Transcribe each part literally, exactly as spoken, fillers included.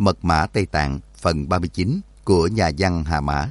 Mật mã Tây Tạng phần ba mươi chín của nhà văn Hà Mã.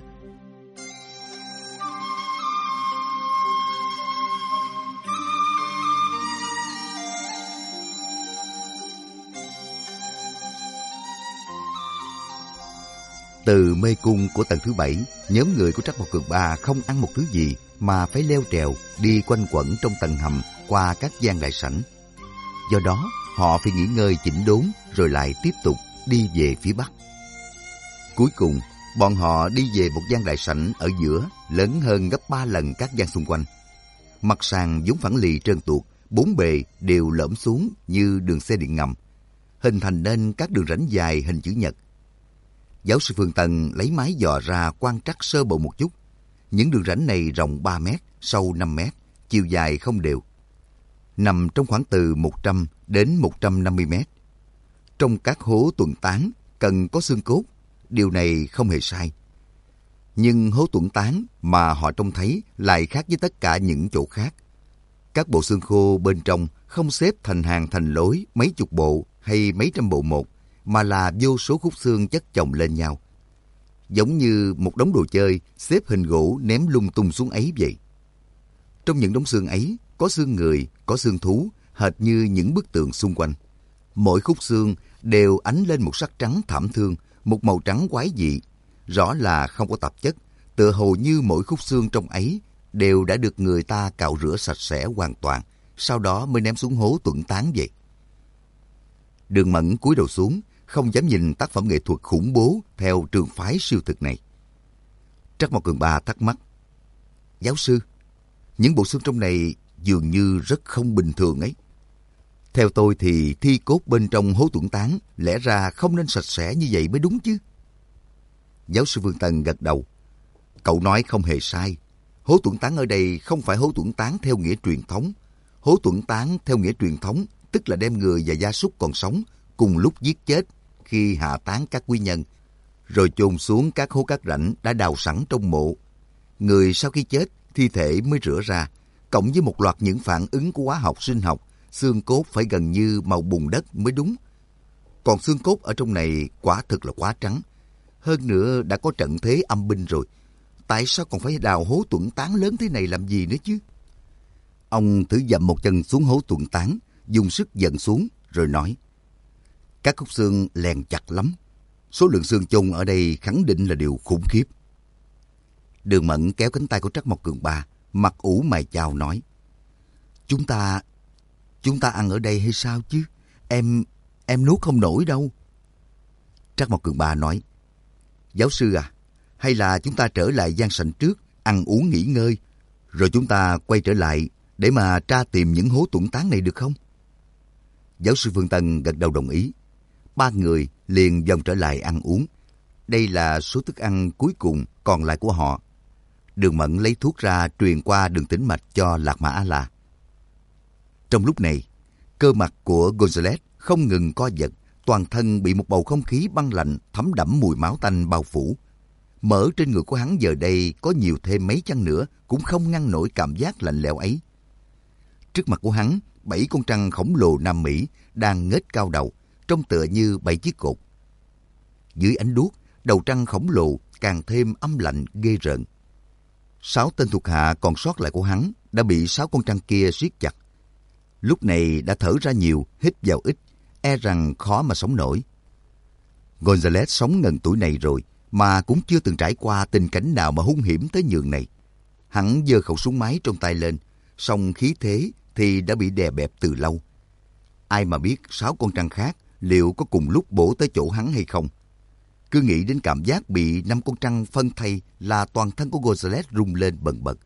Từ mê cung của tầng thứ bảy, nhóm người của Trắc Mộc Cường Ba không ăn một thứ gì mà phải leo trèo đi quanh quẩn trong tầng hầm qua các gian đại sảnh. Do đó, họ phải nghỉ ngơi chỉnh đốn rồi lại tiếp tục đi về phía bắc. Cuối cùng, bọn họ đi về một gian đại sảnh ở giữa, lớn hơn gấp ba lần các gian xung quanh. Mặt sàn vốn phẳng lì trơn tuột, bốn bề đều lõm xuống như đường xe điện ngầm, hình thành nên các đường rãnh dài hình chữ nhật. Giáo sư Phương Tân lấy máy dò ra quan trắc sơ bộ một chút. Những đường rãnh này rộng ba mét, sâu năm mét, chiều dài không đều. Nằm trong khoảng từ một trăm đến một trăm năm mươi mét. Trong các hố tuần tán cần có xương cốt, điều này không hề sai. Nhưng hố tuần tán mà họ trông thấy lại khác với tất cả những chỗ khác. Các bộ xương khô bên trong không xếp thành hàng thành lối mấy chục bộ hay mấy trăm bộ một, mà là vô số khúc xương chất chồng lên nhau. Giống như một đống đồ chơi xếp hình gỗ ném lung tung xuống ấy vậy. Trong những đống xương ấy, có xương người, có xương thú, hệt như những bức tượng xung quanh. Mỗi khúc xương đều ánh lên một sắc trắng thảm thương, một màu trắng quái dị. Rõ là không có tạp chất, tựa hồ như mỗi khúc xương trong ấy đều đã được người ta cạo rửa sạch sẽ hoàn toàn, sau đó mới ném xuống hố tuẩn tán vậy. Đường Mẫn cúi đầu xuống, không dám nhìn tác phẩm nghệ thuật khủng bố theo trường phái siêu thực này. Trắc Mộc Cường Ba thắc mắc: Giáo sư, những bộ xương trong này dường như rất không bình thường ấy. Theo tôi thì thi cốt bên trong hố tuẩn tán lẽ ra không nên sạch sẽ như vậy mới đúng chứ. Giáo sư Phương Tân gật đầu. Cậu nói không hề sai. Hố tuẩn tán ở đây không phải hố tuẩn tán theo nghĩa truyền thống. Hố tuẩn tán theo nghĩa truyền thống tức là đem người và gia súc còn sống cùng lúc giết chết khi hạ táng các quý nhân, rồi chôn xuống các hố cát rãnh đã đào sẵn trong mộ. Người sau khi chết, thi thể mới rửa ra, cộng với một loạt những phản ứng của hóa học sinh học, xương cốt phải gần như màu bùn đất mới đúng. Còn xương cốt ở trong này quả thực là quá trắng. Hơn nữa đã có trận thế âm binh rồi. Tại sao còn phải đào hố tuẩn tán lớn thế này làm gì nữa chứ? Ông thử dậm một chân xuống hố tuẩn tán, dùng sức dần xuống, rồi nói: Các khúc xương lèn chặt lắm. Số lượng xương chôn ở đây khẳng định là điều khủng khiếp. Đường Mẫn kéo cánh tay của Trắc Mộc Cường Ba, mặt ủ mày chào nói: Chúng ta, chúng ta ăn ở đây hay sao chứ? Em, em nuốt không nổi đâu. Trắc Mộc Cường Ba nói: Giáo sư à, hay là chúng ta trở lại gian sảnh trước, ăn uống nghỉ ngơi, rồi chúng ta quay trở lại để mà tra tìm những hố tuẩn tán này được không? Giáo sư Phương Tân gật đầu đồng ý. Ba người liền vòng trở lại ăn uống. Đây là số thức ăn cuối cùng còn lại của họ. Đường Mẫn lấy thuốc ra truyền qua đường tĩnh mạch cho Lạc Mã A-la. Trong lúc này, cơ mặt của Gonzales không ngừng co giật, toàn thân bị một bầu không khí băng lạnh thấm đẫm mùi máu tanh bao phủ. Mỡ trên người của hắn giờ đây có nhiều thêm mấy chăng nữa cũng không ngăn nổi cảm giác lạnh lẽo ấy. Trước mặt của hắn, bảy con trăng khổng lồ Nam Mỹ đang nghếch cao đầu, trông tựa như bảy chiếc cột. Dưới ánh đuốc, đầu trăng khổng lồ càng thêm âm lạnh ghê rợn. Sáu tên thuộc hạ còn sót lại của hắn đã bị sáu con trăng kia siết chặt. Lúc này đã thở ra nhiều, hít vào ít, e rằng khó mà sống nổi. Gonzales sống ngần tuổi này rồi mà cũng chưa từng trải qua tình cảnh nào mà hung hiểm tới nhường này. Hắn giơ khẩu súng máy trong tay lên, song khí thế thì đã bị đè bẹp từ lâu. Ai mà biết sáu con trăng khác liệu có cùng lúc bổ tới chỗ hắn hay không. Cứ nghĩ đến cảm giác bị năm con trăng phân thây là toàn thân của Gonzales rung lên bần bật.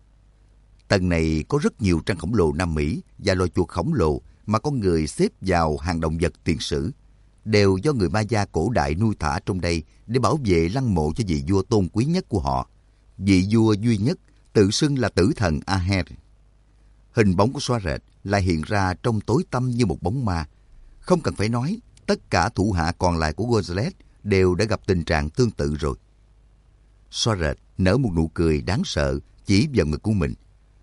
Tầng này có rất nhiều trăng khổng lồ Nam Mỹ và loài chuột khổng lồ mà con người xếp vào hàng động vật tiền sử, đều do người Maya cổ đại nuôi thả trong đây để bảo vệ lăng mộ cho vị vua tôn quý nhất của họ, vị vua duy nhất tự xưng là tử thần Aher. Hình bóng của xóa rệt lại hiện ra trong tối tăm như một bóng ma. Không cần phải nói, tất cả thủ hạ còn lại của Gonzales đều đã gặp tình trạng tương tự rồi. Xóa rệt nở một nụ cười đáng sợ chỉ vào ngực của mình.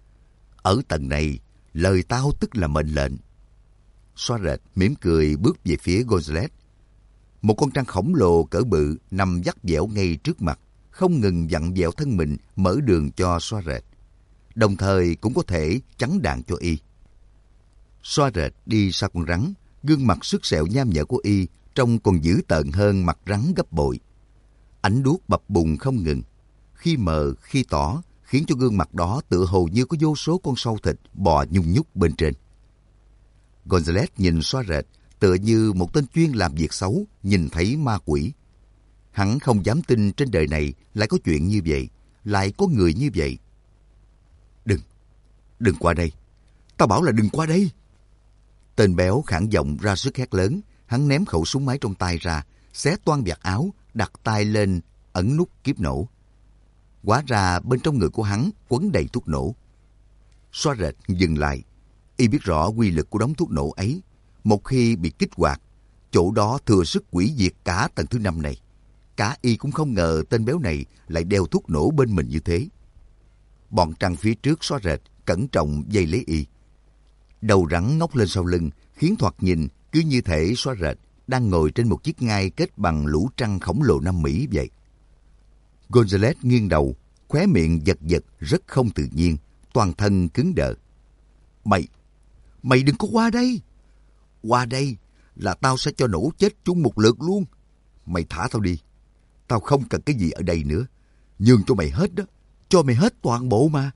Ở tầng này, lời tao tức là mệnh lệnh. Xóa rệt mỉm cười bước về phía Gonzales. Một con trăng khổng lồ cỡ bự nằm vắt vẻo ngay trước mặt, không ngừng vặn vẹo thân mình mở đường cho Xoa Rệt, đồng thời cũng có thể chắn đạn cho y. Xoa Rệt đi sau con rắn, gương mặt sứt sẹo nham nhở của y trông còn dữ tợn hơn mặt rắn gấp bội. Ánh đuốc bập bùng không ngừng, khi mờ khi tỏ, khiến cho gương mặt đó tựa hồ như có vô số con sâu thịt bò nhung nhúc bên trên. Gonzales nhìn Xoa Rệt tựa như một tên chuyên làm việc xấu nhìn thấy ma quỷ. Hắn không dám tin trên đời này lại có chuyện như vậy, lại có người như vậy. Đừng, đừng qua đây. Tao bảo là đừng qua đây. Tên béo khản giọng ra sức hét lớn. Hắn ném khẩu súng máy trong tay ra, xé toang vạt áo, đặt tay lên ấn nút kiếp nổ. Hóa ra bên trong người của hắn quấn đầy thuốc nổ. Xoa Rệt dừng lại. Y biết rõ quy lực của đống thuốc nổ ấy. Một khi bị kích hoạt, chỗ đó thừa sức hủy diệt cả tầng thứ năm này. Cả y cũng không ngờ tên béo này lại đeo thuốc nổ bên mình như thế. Bọn trăng phía trước Xoa Rệt cẩn trọng dây lấy y. Đầu rắn ngóc lên sau lưng, khiến thoạt nhìn cứ như thể Xoa Rệt đang ngồi trên một chiếc ngai kết bằng lũ trăng khổng lồ Nam Mỹ vậy. Gonzales nghiêng đầu, khóe miệng giật giật rất không tự nhiên, toàn thân cứng đờ. Mày, mày đừng có qua đây. Qua đây là tao sẽ cho nổ chết chung một lượt luôn. Mày thả tao đi. Tao không cần cái gì ở đây nữa. Nhường cho mày hết đó. Cho mày hết toàn bộ mà.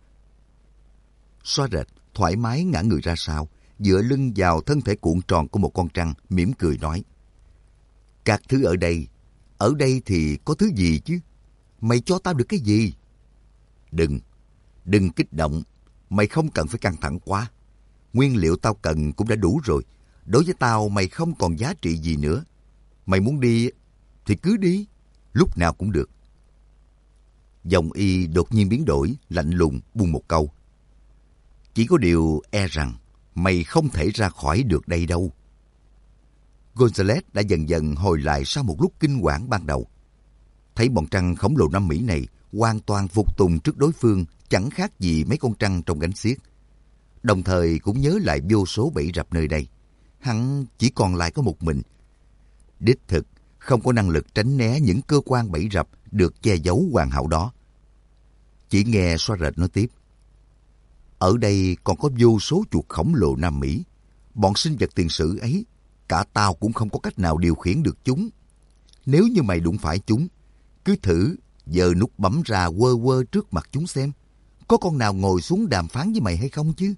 Xoa Rệt thoải mái ngã người ra sau, dựa lưng vào thân thể cuộn tròn của một con trăng, mỉm cười nói. Các thứ ở đây, ở đây thì có thứ gì chứ? Mày cho tao được cái gì? Đừng, đừng kích động. Mày không cần phải căng thẳng quá. Nguyên liệu tao cần cũng đã đủ rồi. Đối với tao mày không còn giá trị gì nữa. Mày muốn đi thì cứ đi, lúc nào cũng được. Giọng y đột nhiên biến đổi, lạnh lùng buông một câu. Chỉ có điều e rằng mày không thể ra khỏi được đây đâu. Gonzales đã dần dần hồi lại sau một lúc kinh hoàng ban đầu. Thấy bọn trăng khổng lồ Nam Mỹ này hoàn toàn phục tùng trước đối phương, chẳng khác gì mấy con trăng trong gánh xiếc. Đồng thời cũng nhớ lại vô số bẫy rập nơi đây. Hắn chỉ còn lại có một mình. Đích thực không có năng lực tránh né những cơ quan bẫy rập được che giấu hoàn hảo đó. Chỉ nghe Xoa Rệt nói tiếp. Ở đây còn có vô số chuột khổng lồ Nam Mỹ. Bọn sinh vật tiền sử ấy, cả tao cũng không có cách nào điều khiển được chúng. Nếu như mày đụng phải chúng, cứ thử giơ nút bấm ra quơ quơ trước mặt chúng xem. Có con nào ngồi xuống đàm phán với mày hay không chứ?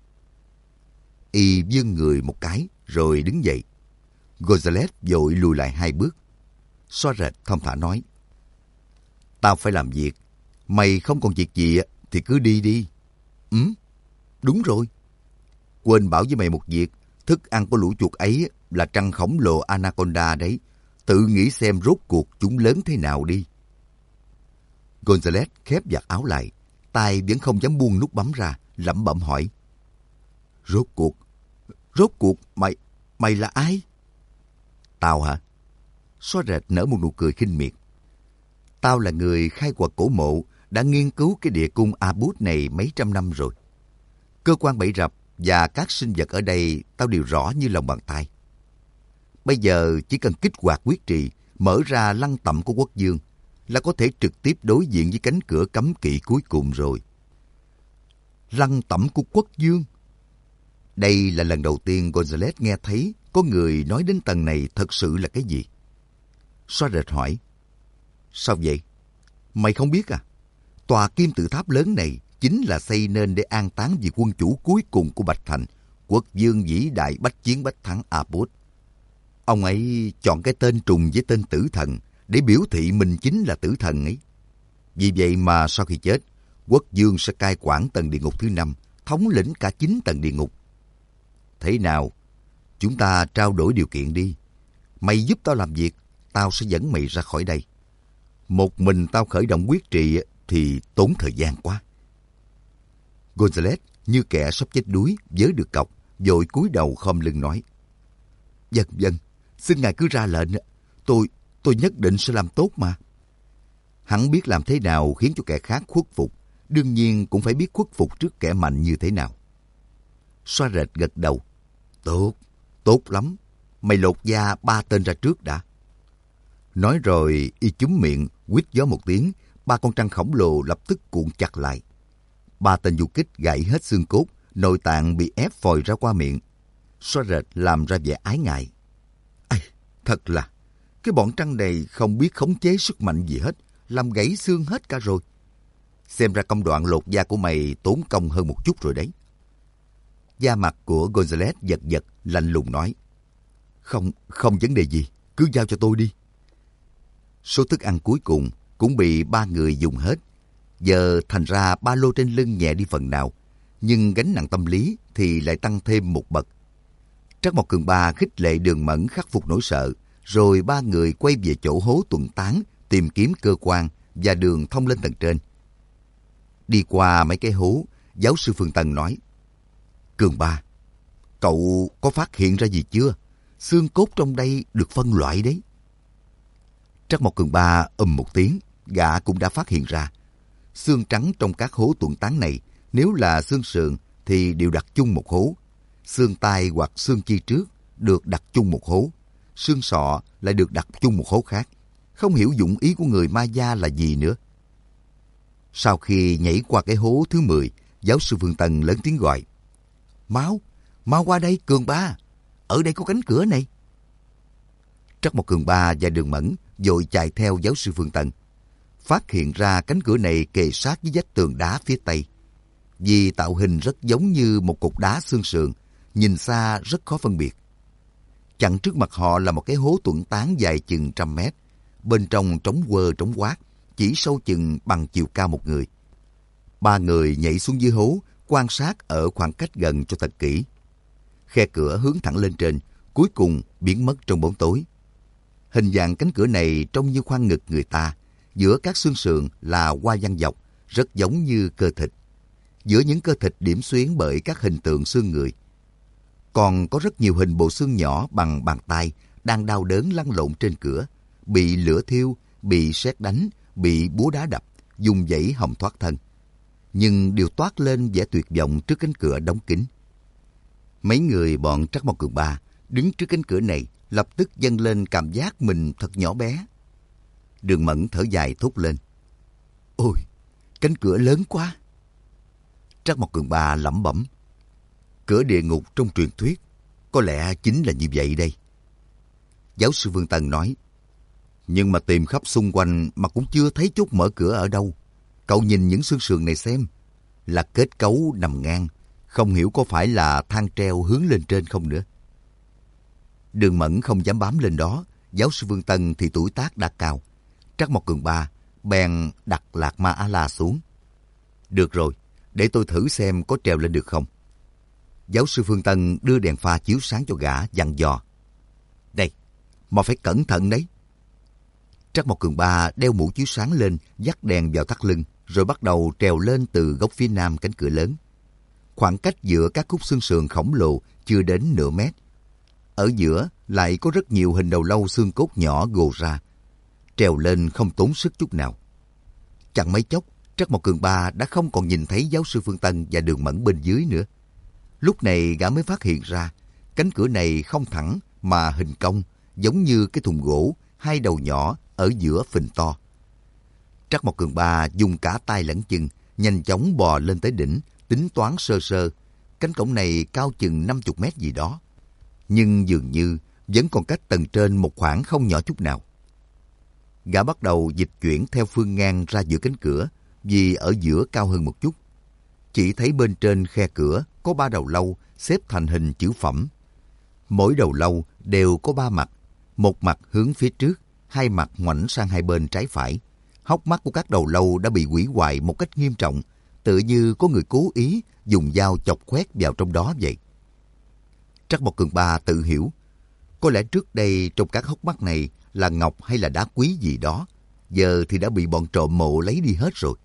Y vươn người một cái rồi đứng dậy. Gonzales vội lùi lại hai bước. Xoa Rệt thong thả nói. Tao phải làm việc. Mày không còn việc gì thì cứ đi đi. Ừ, đúng rồi. Quên bảo với mày một việc. Thức ăn của lũ chuột ấy là trăng khổng lồ Anaconda đấy. Tự nghĩ xem rốt cuộc chúng lớn thế nào đi. Gonzales khép vạt áo lại. Tay vẫn không dám buông nút bấm ra, lẩm bẩm hỏi. Rốt cuộc, rốt cuộc mày, mày là ai? Tao hả? Xoa Rệt nở một nụ cười khinh miệt. Tao là người khai quật cổ mộ, đã nghiên cứu cái địa cung Abut này mấy trăm năm rồi. Cơ quan bẫy rập và các sinh vật ở đây tao đều rõ như lòng bàn tay. Bây giờ chỉ cần kích hoạt quyết trì, mở ra lăng tẩm của quốc dương, là có thể trực tiếp đối diện với cánh cửa cấm kỵ cuối cùng rồi. Lăng tẩm của quốc dương? Đây là lần đầu tiên Gonzales nghe thấy có người nói đến tầng này thật sự là cái gì. Xoa Rệt hỏi. Sao vậy? Mày không biết à? Tòa kim tự tháp lớn này chính là xây nên để an táng vị quân chủ cuối cùng của Bạch Thành, quốc dương vĩ đại bách chiến bách thắng Abut. Ông ấy chọn cái tên trùng với tên tử thần để biểu thị mình chính là tử thần ấy. Vì vậy mà sau khi chết, quốc dương sẽ cai quản tầng địa ngục thứ năm, thống lĩnh cả chín tầng địa ngục. Thế nào? Chúng ta trao đổi điều kiện đi. Mày giúp tao làm việc, tao sẽ dẫn mày ra khỏi đây. Một mình tao khởi động quyết trì thì tốn thời gian quá. Gonzales như kẻ sắp chết đuối, vớ được cọc, vội cúi đầu khom lưng nói. Vâng, vâng, xin ngài cứ ra lệnh. Tôi, tôi nhất định sẽ làm tốt mà. Hắn biết làm thế nào khiến cho kẻ khác khuất phục, đương nhiên cũng phải biết khuất phục trước kẻ mạnh như thế nào. Xoa Rệt gật đầu. Tốt, tốt lắm. Mày lột da ba tên ra trước đã. Nói rồi y chúm miệng, huýt gió một tiếng, ba con trăng khổng lồ lập tức cuộn chặt lại. Ba tên du kích gãy hết xương cốt, nội tạng bị ép phòi ra qua miệng. Xóa rệt làm ra vẻ ái ngại. Ây, thật là, cái bọn trăng này không biết khống chế sức mạnh gì hết, làm gãy xương hết cả rồi. Xem ra công đoạn lột da của mày tốn công hơn một chút rồi đấy. Da mặt của Gonzales giật giật, lạnh lùng nói. Không, không vấn đề gì, cứ giao cho tôi đi. Số thức ăn cuối cùng cũng bị ba người dùng hết. Giờ thành ra ba lô trên lưng nhẹ đi phần nào, nhưng gánh nặng tâm lý thì lại tăng thêm một bậc. Trắc Mộc Cường Ba khích lệ Đường Mẫn khắc phục nỗi sợ, rồi ba người quay về chỗ hố tuần tán tìm kiếm cơ quan và đường thông lên tầng trên. Đi qua mấy cái hố, giáo sư Phương Tân nói, Cường Ba, cậu có phát hiện ra gì chưa? Xương cốt trong đây được phân loại đấy. Trắc Mộc Cường Ba ầm một tiếng, gã cũng đã phát hiện ra. Xương trắng trong các hố tuần tán này, nếu là xương sườn thì đều đặt chung một hố. Xương tai hoặc xương chi trước được đặt chung một hố. Xương sọ lại được đặt chung một hố khác. Không hiểu dụng ý của người ma da là gì nữa. Sau khi nhảy qua cái hố thứ mười, giáo sư Phương Tân lớn tiếng gọi. Mau, mau qua đây Cường Ba, ở đây có cánh cửa này. Trắc Mộc Cường Ba và Đường Mẫn vội chạy theo giáo sư Phương Tân. Phát hiện ra cánh cửa này kề sát với vách tường đá phía tây. Vì tạo hình rất giống như một cục đá xương sườn, nhìn xa rất khó phân biệt. Chặn trước mặt họ là một cái hố tuần tán dài chừng trăm mét. Bên trong trống quơ trống quát, chỉ sâu chừng bằng chiều cao một người. Ba người nhảy xuống dưới hố, quan sát ở khoảng cách gần cho thật kỹ. Khe cửa hướng thẳng lên trên, cuối cùng biến mất trong bóng tối. Hình dạng cánh cửa này trông như khoang ngực người ta, giữa các xương sườn là hoa văn dọc, rất giống như cơ thịt. Giữa những cơ thịt điểm xuyến bởi các hình tượng xương người. Còn có rất nhiều hình bộ xương nhỏ bằng bàn tay đang đau đớn lăn lộn trên cửa, bị lửa thiêu, bị sét đánh, bị búa đá đập, dùng dãy hòng thoát thân. Nhưng đều toát lên vẻ tuyệt vọng trước cánh cửa đóng kín. Mấy người bọn Trắc Mộc Cường Ba đứng trước cánh cửa này lập tức dâng lên cảm giác mình thật nhỏ bé. Đường Mẫn thở dài thốt lên. Ôi, cánh cửa lớn quá. Trắc Mộc Cường Ba lẩm bẩm. Cửa địa ngục trong truyền thuyết, có lẽ chính là như vậy đây. Giáo sư Phương Tân nói. Nhưng mà tìm khắp xung quanh mà cũng chưa thấy chốt mở cửa ở đâu. Cậu nhìn những xương sườn này xem. Là kết cấu nằm ngang, không hiểu có phải là thang treo hướng lên trên không nữa. Đường Mẫn không dám bám lên đó, giáo sư Phương Tân thì tuổi tác đã cao. Trắc Mộc Cường Ba bèn đặt Lạc Ma A-la xuống. Được rồi, để tôi thử xem có trèo lên được không. Giáo sư Phương Tân đưa đèn pha chiếu sáng cho gã, dặn dò. Đây, mà phải cẩn thận đấy. Trắc Mộc Cường Ba đeo mũ chiếu sáng lên, dắt đèn vào thắt lưng, rồi bắt đầu trèo lên từ góc phía nam cánh cửa lớn. Khoảng cách giữa các khúc xương sườn khổng lồ chưa đến nửa mét. Ở giữa lại có rất nhiều hình đầu lâu xương cốt nhỏ gồ ra. Trèo lên không tốn sức chút nào. Chẳng mấy chốc, Trắc Mộc Cường Ba đã không còn nhìn thấy giáo sư Phương Tân và Đường Mẫn bên dưới nữa. Lúc này gã mới phát hiện ra, cánh cửa này không thẳng mà hình cong, giống như cái thùng gỗ, hai đầu nhỏ ở giữa phình to. Trắc Mộc Cường Ba dùng cả tay lẫn chân, nhanh chóng bò lên tới đỉnh, tính toán sơ sơ. Cánh cổng này cao chừng năm mươi mét gì đó. Nhưng dường như vẫn còn cách tầng trên một khoảng không nhỏ chút nào. Gã bắt đầu dịch chuyển theo phương ngang ra giữa cánh cửa, vì ở giữa cao hơn một chút. Chỉ thấy bên trên khe cửa có ba đầu lâu xếp thành hình chữ phẩm. Mỗi đầu lâu đều có ba mặt, một mặt hướng phía trước, hai mặt ngoảnh sang hai bên trái phải. Hốc mắt của các đầu lâu đã bị hủy hoại một cách nghiêm trọng, tự như có người cố ý dùng dao chọc khoét vào trong đó vậy. Trắc Mộc Cường Ba tự hiểu, có lẽ trước đây trong các hốc mắt này là ngọc hay là đá quý gì đó, giờ thì đã bị bọn trộm mộ lấy đi hết rồi.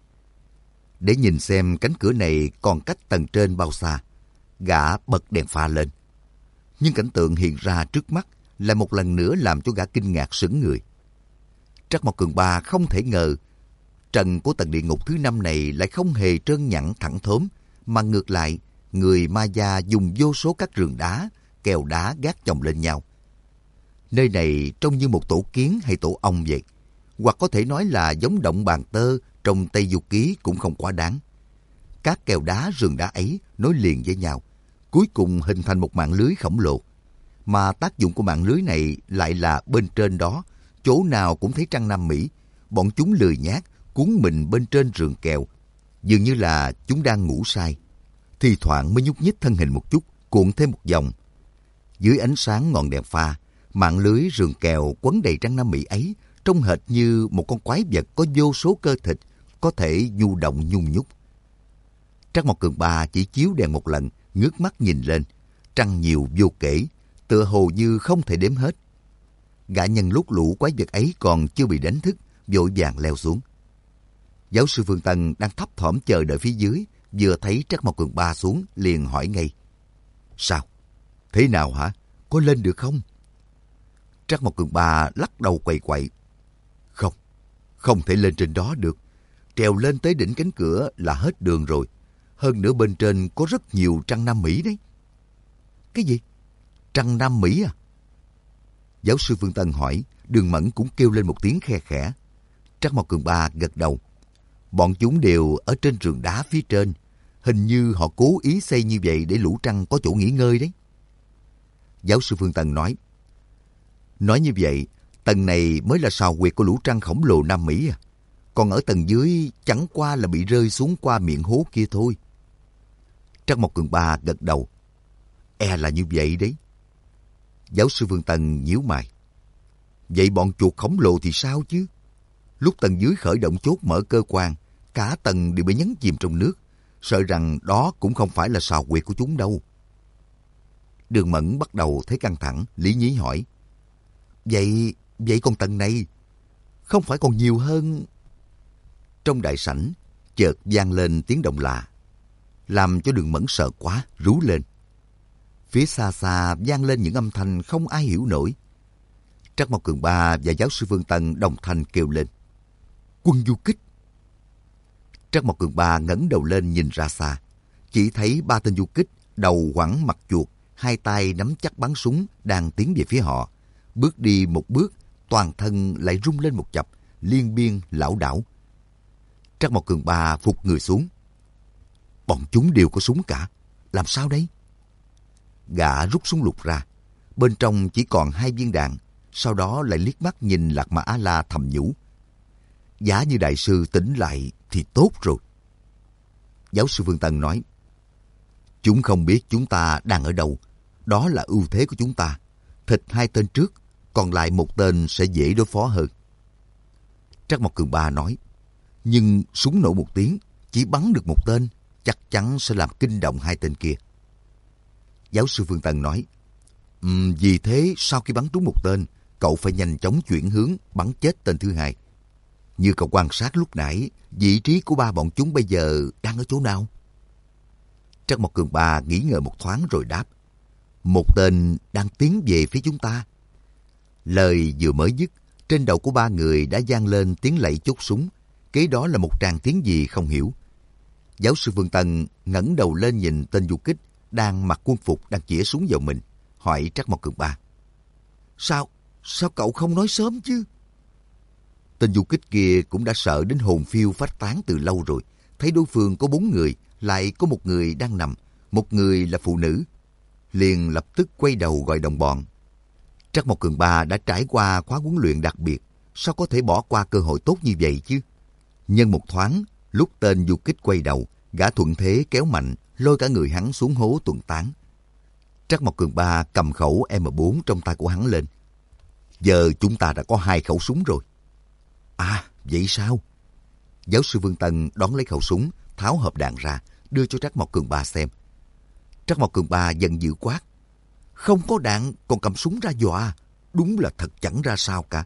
Để nhìn xem cánh cửa này còn cách tầng trên bao xa, gã bật đèn pha lên. Nhưng cảnh tượng hiện ra trước mắt lại một lần nữa làm cho gã kinh ngạc sững người. Trắc Mộc Cường Ba không thể ngờ trần của tầng địa ngục thứ năm này lại không hề trơn nhẵn thẳng thớm, mà ngược lại, người ma da dùng vô số các rường đá, kèo đá gác chồng lên nhau. Nơi này trông như một tổ kiến hay tổ ong vậy. Hoặc có thể nói là giống động bàn tơ trong Tây Du Ký cũng không quá đáng. Các kèo đá rừng đá ấy nối liền với nhau, cuối cùng hình thành một mạng lưới khổng lồ. Mà tác dụng của mạng lưới này lại là bên trên đó, chỗ nào cũng thấy trăng Nam Mỹ. Bọn chúng lười nhác, cuốn mình bên trên rừng kèo, dường như là chúng đang ngủ say. Thì thoảng mới nhúc nhích thân hình một chút, cuộn thêm một vòng. Dưới ánh sáng ngọn đèn pha, mạng lưới rừng kèo quấn đầy trăng Nam Mỹ ấy trông hệt như một con quái vật có vô số cơ thịt, có thể nhu động nhung nhúc. Trắc Mộc Cường Ba chỉ chiếu đèn một lần, ngước mắt nhìn lên, trăng nhiều vô kể, tựa hồ như không thể đếm hết. Gã nhân lúc lũ quái vật ấy còn chưa bị đánh thức, vội vàng leo xuống. Giáo sư Phương Tân đang thấp thỏm chờ đợi phía dưới, vừa thấy Trắc Mộc Cường Ba xuống liền hỏi ngay: Sao? Thế nào hả? Có lên được không? Trắc Mộc Cường Ba lắc đầu quậy quậy: Không, không thể lên trên đó được. Trèo lên tới đỉnh cánh cửa là hết đường rồi. Hơn nữa bên trên có rất nhiều trăng Nam Mỹ đấy. Cái gì? Trăng Nam Mỹ à? Giáo sư Phương Tân hỏi, Đường Mẫn cũng kêu lên một tiếng khe khẽ. Trắc Mộc Cường Ba gật đầu. Bọn chúng đều ở trên rừng đá phía trên. Hình như họ cố ý xây như vậy để lũ trăng có chỗ nghỉ ngơi đấy. Giáo sư Phương Tân nói, Nói như vậy, tầng này mới là sào huyệt của lũ trăng khổng lồ Nam Mỹ à? Còn ở tầng dưới chẳng qua là bị rơi xuống qua miệng hố kia thôi. Trắc Mộc Cường Ba gật đầu. E là như vậy đấy. Giáo sư Phương Tân nhíu mày. Vậy bọn chuột khổng lồ thì sao chứ? Lúc tầng dưới khởi động chốt mở cơ quan, cả tầng đều bị nhấn chìm trong nước. Sợ rằng đó cũng không phải là sào huyệt của chúng đâu. Đường Mẫn bắt đầu thấy căng thẳng, lý nhí hỏi. Vậy, vậy còn tầng này, không phải còn nhiều hơn? Trong đại sảnh, chợt vang lên tiếng động lạ, làm cho Đường Mẫn sợ quá, rú lên. Phía xa xa vang lên những âm thanh không ai hiểu nổi. Trắc Mộc Cường Ba và giáo sư Phương Tân đồng thanh kêu lên: Quân du kích! Trắc Mộc Cường Ba ngẩng đầu lên nhìn ra xa, chỉ thấy ba tên du kích, đầu quẳng mặt chuột, hai tay nắm chắc bắn súng đang tiến về phía họ. Bước đi một bước, toàn thân lại rung lên một chập, liên biên lảo đảo. Trắc Mộc Cường Ba phục người xuống. Bọn chúng đều có súng cả, làm sao đấy? Gã rút súng lục ra, bên trong chỉ còn hai viên đạn, sau đó lại liếc mắt nhìn Lạc Ma A-la thầm nhủ. Giá như đại sư tỉnh lại thì tốt rồi. Giáo sư Phương Tân nói, Chúng không biết chúng ta đang ở đâu, đó là ưu thế của chúng ta. Thịt hai tên trước, còn lại một tên sẽ dễ đối phó hơn. Trắc Mộc Cường Ba nói, nhưng súng nổ một tiếng, chỉ bắn được một tên, chắc chắn sẽ làm kinh động hai tên kia. Giáo sư Phương Tân nói, um, vì thế sau khi bắn trúng một tên, cậu phải nhanh chóng chuyển hướng bắn chết tên thứ hai. Như cậu quan sát lúc nãy, vị trí của ba bọn chúng bây giờ đang ở chỗ nào? Trắc Mộc Cường Ba nghĩ ngợi một thoáng rồi đáp, một tên đang tiến về phía chúng ta. Lời vừa mới dứt, trên đầu của ba người đã vang lên tiếng lạy chốt súng. Kế đó là một tràng tiếng gì không hiểu. Giáo sư Phương Tân ngẩng đầu lên nhìn tên du kích đang mặc quân phục đang chĩa súng vào mình, hỏi Trắc Mộc Cường Ba, Sao, sao cậu không nói sớm chứ? Tên du kích kia cũng đã sợ đến hồn phiêu phách tán từ lâu rồi. Thấy đối phương có bốn người, lại có một người đang nằm, một người là phụ nữ, liền lập tức quay đầu gọi đồng bọn. Trắc Mộc Cường Ba đã trải qua khóa huấn luyện đặc biệt, sao có thể bỏ qua cơ hội tốt như vậy chứ? Nhân một thoáng, lúc tên du kích quay đầu, gã thuận thế kéo mạnh, lôi cả người hắn xuống hố tuần tán. Trắc Mộc Cường Ba cầm khẩu M bốn trong tay của hắn lên. Giờ chúng ta đã có hai khẩu súng rồi. À, vậy sao? Giáo sư Vương Tân đón lấy khẩu súng, tháo hộp đạn ra, đưa cho Trắc Mộc Cường Ba xem. Trắc Mộc Cường Ba giận dữ quát, không có đạn còn cầm súng ra dọa, đúng là thật chẳng ra sao cả.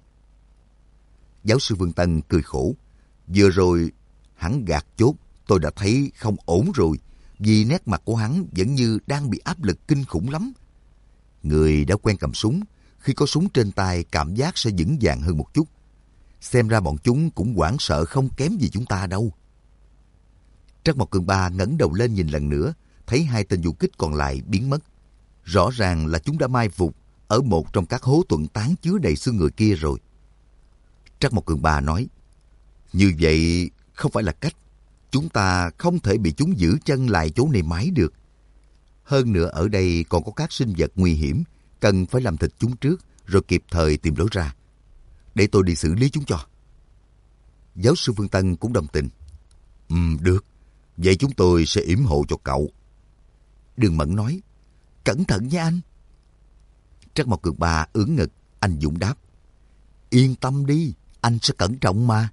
Giáo sư Vương Tân cười khổ, vừa rồi hắn gạt chốt, tôi đã thấy không ổn rồi, vì nét mặt của hắn vẫn như đang bị áp lực kinh khủng lắm. Người đã quen cầm súng, khi có súng trên tay cảm giác sẽ vững vàng hơn một chút. Xem ra bọn chúng cũng hoảng sợ không kém gì chúng ta đâu. Trắc Mộc Cường Ba ngẩng đầu lên nhìn lần nữa, thấy hai tên du kích còn lại biến mất. Rõ ràng là chúng đã mai phục, ở một trong các hố tuần tán chứa đầy xương người kia rồi. Trắc Mộc Cường Ba nói, như vậy không phải là cách. Chúng ta không thể bị chúng giữ chân lại chỗ này mãi được. Hơn nữa ở đây còn có các sinh vật nguy hiểm, cần phải làm thịt chúng trước rồi kịp thời tìm lối ra. Để tôi đi xử lý chúng cho. Giáo sư Phương Tân cũng đồng tình. Ừm, được. Vậy chúng tôi sẽ yểm hộ cho cậu. Đường Mẫn nói, cẩn thận nha anh. Trắc Mộc Cường Ba ưỡn ngực, anh dũng đáp, yên tâm đi, anh sẽ cẩn trọng mà.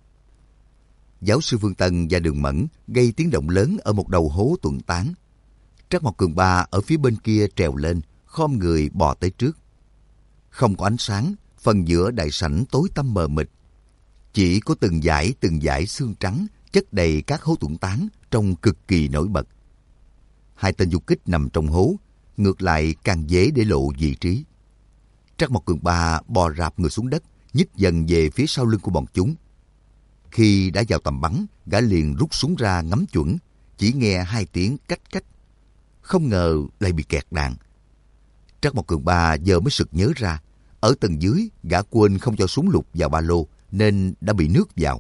Giáo sư Phương Tân và Đường Mẫn gây tiếng động lớn ở một đầu hố tuần tán. Trắc Mộc Cường Ba ở phía bên kia trèo lên, khom người bò tới trước. Không có ánh sáng, phần giữa đại sảnh tối tăm mờ mịt. Chỉ có từng dải từng dải xương trắng chất đầy các hố tuần tán trông cực kỳ nổi bật. Hai tên du kích nằm trong hố, ngược lại càng dễ để lộ vị trí. Trắc Mộc Cường Ba bò rạp người xuống đất, nhích dần về phía sau lưng của bọn chúng. Khi đã vào tầm bắn, gã liền rút súng ra ngắm chuẩn, chỉ nghe hai tiếng cách cách. Không ngờ lại bị kẹt đạn. Trắc Mộc Cường Ba giờ mới sực nhớ ra, ở tầng dưới gã quên không cho súng lục vào ba lô nên đã bị nước vào.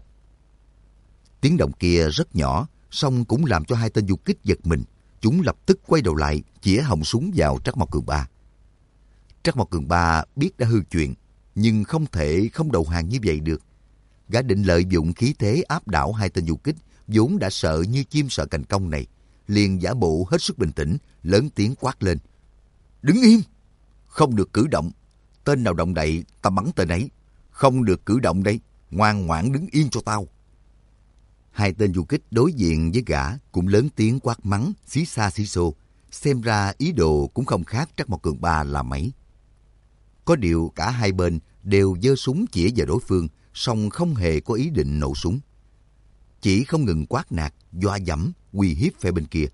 Tiếng động kia rất nhỏ, song cũng làm cho hai tên du kích giật mình. Chúng lập tức quay đầu lại, chĩa họng súng vào Trắc Mộc Cường Ba. Trắc Mộc Cường Ba biết đã hư chuyện, nhưng không thể không đầu hàng như vậy được. Gã định lợi dụng khí thế áp đảo hai tên du kích, vốn đã sợ như chim sợ cành cong này, liền giả bộ hết sức bình tĩnh, lớn tiếng quát lên. Đứng im! Không được cử động! Tên nào động đậy, ta bắn tên ấy! Không được cử động đây! Ngoan ngoãn đứng yên cho tao! Hai tên du kích đối diện với gã cũng lớn tiếng quát mắng, xí xa xí xô. Xem ra ý đồ cũng không khác Trắc Mộc Cường Ba là mấy. Có điều cả hai bên đều giơ súng chĩa vào đối phương, song không hề có ý định nổ súng. Chỉ không ngừng quát nạt, dọa dẫm, uy hiếp phe bên kia.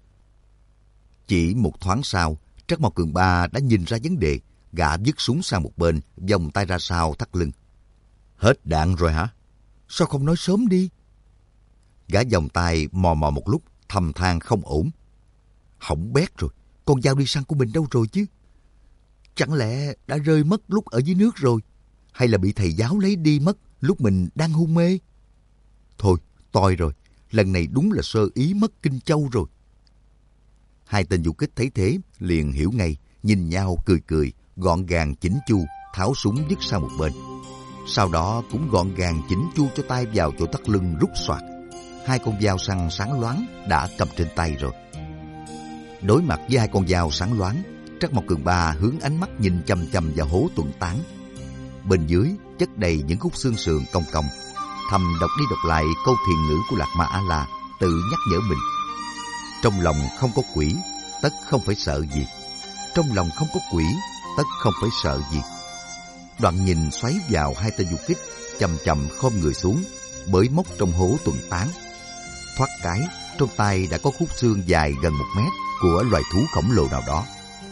Chỉ một thoáng sau, Trắc Mộc Cường Ba đã nhìn ra vấn đề, gã vứt súng sang một bên, vòng tay ra sau thắt lưng. Hết đạn rồi hả? Sao không nói sớm đi? Gã vòng tay mò mò một lúc, thầm than không ổn. Hỏng bét rồi, con dao đi săn của mình đâu rồi chứ? Chẳng lẽ đã rơi mất lúc ở dưới nước rồi? Hay là bị thầy giáo lấy đi mất lúc mình đang hôn mê? Thôi, toi rồi, lần này đúng là sơ ý mất Kinh Châu rồi. Hai tên du kích thấy thế, liền hiểu ngay, nhìn nhau cười cười, gọn gàng chỉnh chu, tháo súng vứt sang một bên. Sau đó cũng gọn gàng chỉnh chu cho tay vào chỗ thắt lưng rút soạt. Hai con dao săn sáng loáng đã cầm trên tay rồi. Đối mặt với hai con dao sáng loáng, Trắc Mộc Cường Ba hướng ánh mắt nhìn chằm chằm vào hố tuần tán. Bên dưới chất đầy những khúc xương sườn cong cong. Thầm đọc đi đọc lại câu thiền ngữ của Lạc Ma A La, tự nhắc nhở mình. Trong lòng không có quỷ, tất không phải sợ gì. Trong lòng không có quỷ, tất không phải sợ gì. Đoạn nhìn xoáy vào hai tên du kích, chậm chậm khom người xuống, bới móc trong hố tuần tán. Thoát cái, trong tay đã có khúc xương dài gần một mét của loài thú khổng lồ nào đó.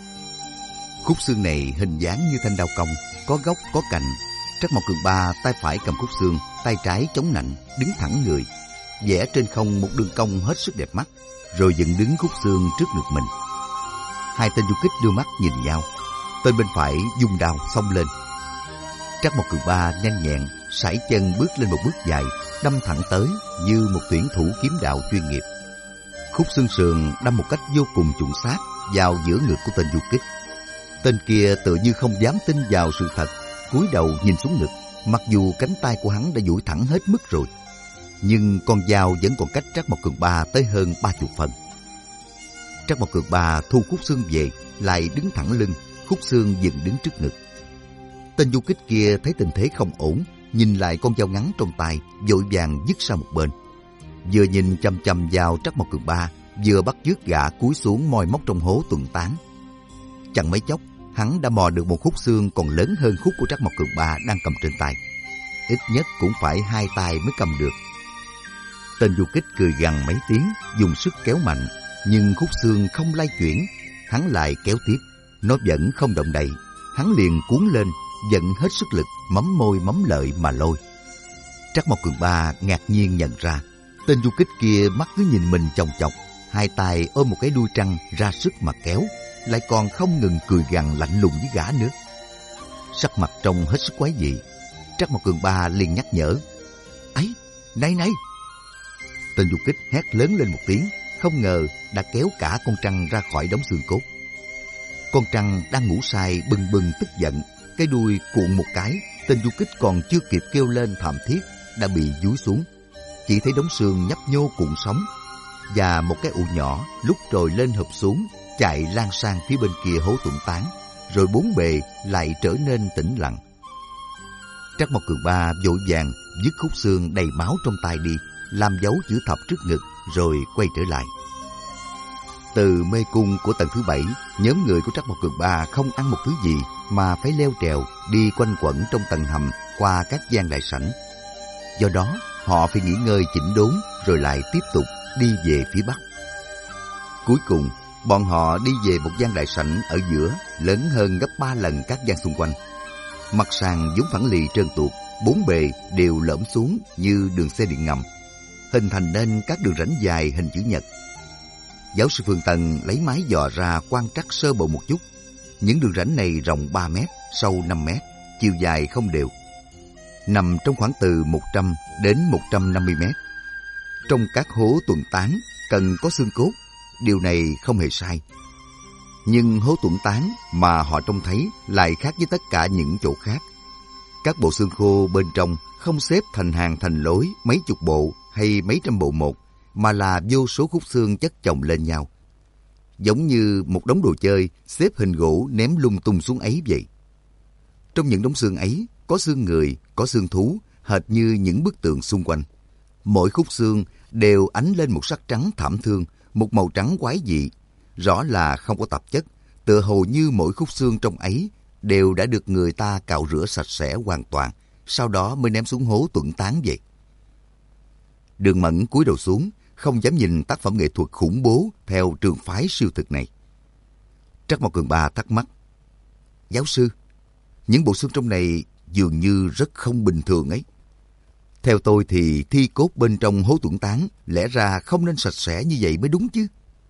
Khúc xương này hình dáng như thanh đao cong, có gốc có cạnh. Trắc Mộc Cường Ba tay phải cầm khúc xương, tay trái chống nạnh, đứng thẳng người, vẽ trên không một đường cong hết sức đẹp mắt, rồi dựng đứng khúc xương trước ngực mình. Hai tên du kích đưa mắt nhìn nhau. Tên bên phải vung đao xông lên. Trắc Mộc Cường Ba nhanh nhẹn sải chân bước lên một bước dài, đâm thẳng tới như một tuyển thủ kiếm đạo chuyên nghiệp. Khúc xương sườn đâm một cách vô cùng chuẩn xác vào giữa ngực của tên du kích. Tên kia tự như không dám tin vào sự thật, cúi đầu nhìn xuống ngực, mặc dù cánh tay của hắn đã duỗi thẳng hết mức rồi, nhưng con dao vẫn còn cách Trắc Mộc Cường Ba tới hơn ba chục phần. Trắc Mộc Cường Ba thu khúc xương về, lại đứng thẳng lưng, khúc xương dựng đứng trước ngực. Tên du kích kia thấy tình thế không ổn, nhìn lại con dao ngắn trong tay, vội vàng vứt sang một bên. Vừa nhìn chăm chăm vào Trắc Mộc Cường Ba, vừa bắt chước gã cúi xuống moi móc trong hố tuần tán. Chẳng mấy chốc, hắn đã mò được một khúc xương còn lớn hơn khúc của Trắc Mộc Cường Ba đang cầm trên tay. Ít nhất cũng phải hai tay mới cầm được. Tên du kích cười gằn mấy tiếng, dùng sức kéo mạnh, nhưng khúc xương không lay chuyển. Hắn lại kéo tiếp, nó vẫn không động đậy. Hắn liền cuốn lên, vận hết sức lực, mắm môi mắm lợi mà lôi. Trắc Mộc Cường Ba ngạc nhiên nhận ra, tên du kích kia mắt cứ nhìn mình chòng chọc, hai tay ôm một cái đuôi trăng ra sức mà kéo, lại còn không ngừng cười gằn lạnh lùng với gã nữa. Sắc mặt trông hết sức quái dị. Trắc Mộc Cường Ba liền nhắc nhở. Ấy, này này! Tên du kích hét lớn lên một tiếng, không ngờ đã kéo cả con trăng ra khỏi đống xương cốt. Con trăng đang ngủ say bừng bừng tức giận, cái đuôi cuộn một cái, tên du kích còn chưa kịp kêu lên thảm thiết đã bị dúi xuống. Chỉ thấy đống xương nhấp nhô cuộn sóng, và một cái ụ nhỏ lúc rồi lên hợp xuống, chạy lan sang phía bên kia hố tuẩn tán, rồi bốn bề lại trở nên tĩnh lặng. Trắc Mộc Cường Ba vội vàng dứt khúc xương đầy máu trong tay đi, làm dấu chữ thập trước ngực, rồi quay trở lại. Từ mê cung của tầng thứ bảy, nhóm người của Trắc Mộc Cường Ba không ăn một thứ gì mà phải leo trèo đi quanh quẩn trong tầng hầm qua các gian đại sảnh. Do đó, họ phải nghỉ ngơi chỉnh đốn rồi lại tiếp tục đi về phía bắc. Cuối cùng, bọn họ đi về một gian đại sảnh ở giữa, lớn hơn gấp ba lần các gian xung quanh. Mặt sàn vốn phẳng lì trơn tuột, bốn bề đều lõm xuống như đường xe điện ngầm, hình thành nên các đường rãnh dài hình chữ nhật. Giáo sư Phương Tân lấy máy dò ra quan trắc sơ bộ một chút. Những đường rãnh này rộng ba mét, sâu năm mét, chiều dài không đều, nằm trong khoảng từ một trăm đến một trăm năm mươi mét. Trong các hố tuần tán cần có xương cốt, điều này không hề sai. Nhưng hố tuần tán mà họ trông thấy lại khác với tất cả những chỗ khác. Các bộ xương khô bên trong không xếp thành hàng thành lối mấy chục bộ hay mấy trăm bộ một, mà là vô số khúc xương chất chồng lên nhau, giống như một đống đồ chơi xếp hình gỗ ném lung tung xuống ấy vậy. Trong những đống xương ấy có xương người, có xương thú, hệt như những bức tượng xung quanh. Mỗi khúc xương đều ánh lên một sắc trắng thảm thương, một màu trắng quái dị, rõ là không có tạp chất, tựa hồ như mỗi khúc xương trong ấy đều đã được người ta cạo rửa sạch sẽ hoàn toàn, sau đó mới ném xuống hố tuẩn tán vậy. Đường Mẫn cúi đầu xuống, không dám nhìn tác phẩm nghệ thuật khủng bố theo trường phái siêu thực này. Trắc Mộc Cường Ba thắc mắc. Giáo sư, những bộ xương trong này dường như rất không bình thường ấy. Theo tôi thì thi cốt bên trong hố tuẩn tán lẽ ra không nên sạch sẽ như vậy mới đúng chứ.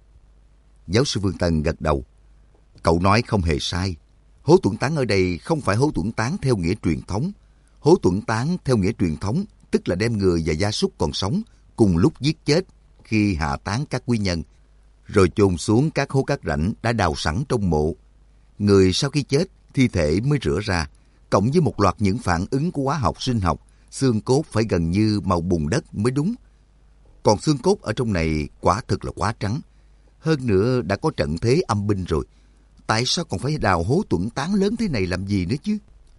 Giáo sư Vương Tân gật đầu. Cậu nói không hề sai. Hố tuẩn tán ở đây không phải hố tuẩn tán theo nghĩa truyền thống. Hố tuẩn tán theo nghĩa truyền thống tức là đem người và gia súc còn sống cùng lúc giết chết khi hạ táng các quý nhân, rồi chôn xuống các hố cát rãnh đã đào sẵn trong mộ. Người sau khi chết, thi thể mới rửa ra, cộng với một loạt những phản ứng của hóa học sinh học, xương cốt phải gần như màu bùn đất mới đúng. Còn xương cốt ở trong này quả thực là quá trắng. Hơn nữa đã có trận thế âm binh rồi. Tại sao còn phải đào hố tuẩn tán lớn thế này làm gì nữa chứ?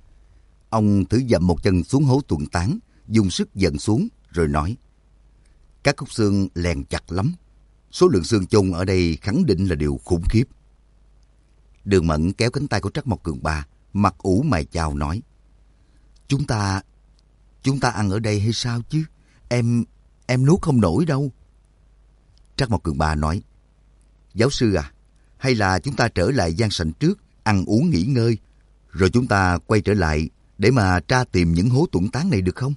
Ông thử dậm một chân xuống hố tuẩn tán, dùng sức dần xuống, rồi nói. Các khúc xương lèn chặt lắm. Số lượng xương chôn ở đây khẳng định là điều khủng khiếp. Đường Mẫn kéo cánh tay của Trắc Mộc Cường Ba, mặt ủ mày chào nói. Chúng ta... Chúng ta ăn ở đây hay sao chứ? Em... Em nuốt không nổi đâu. Trắc Mộc Cường Ba nói. Giáo sư à, hay là chúng ta trở lại gian sảnh trước, ăn uống nghỉ ngơi, rồi chúng ta quay trở lại để mà tra tìm những hố tuẩn tán này được không?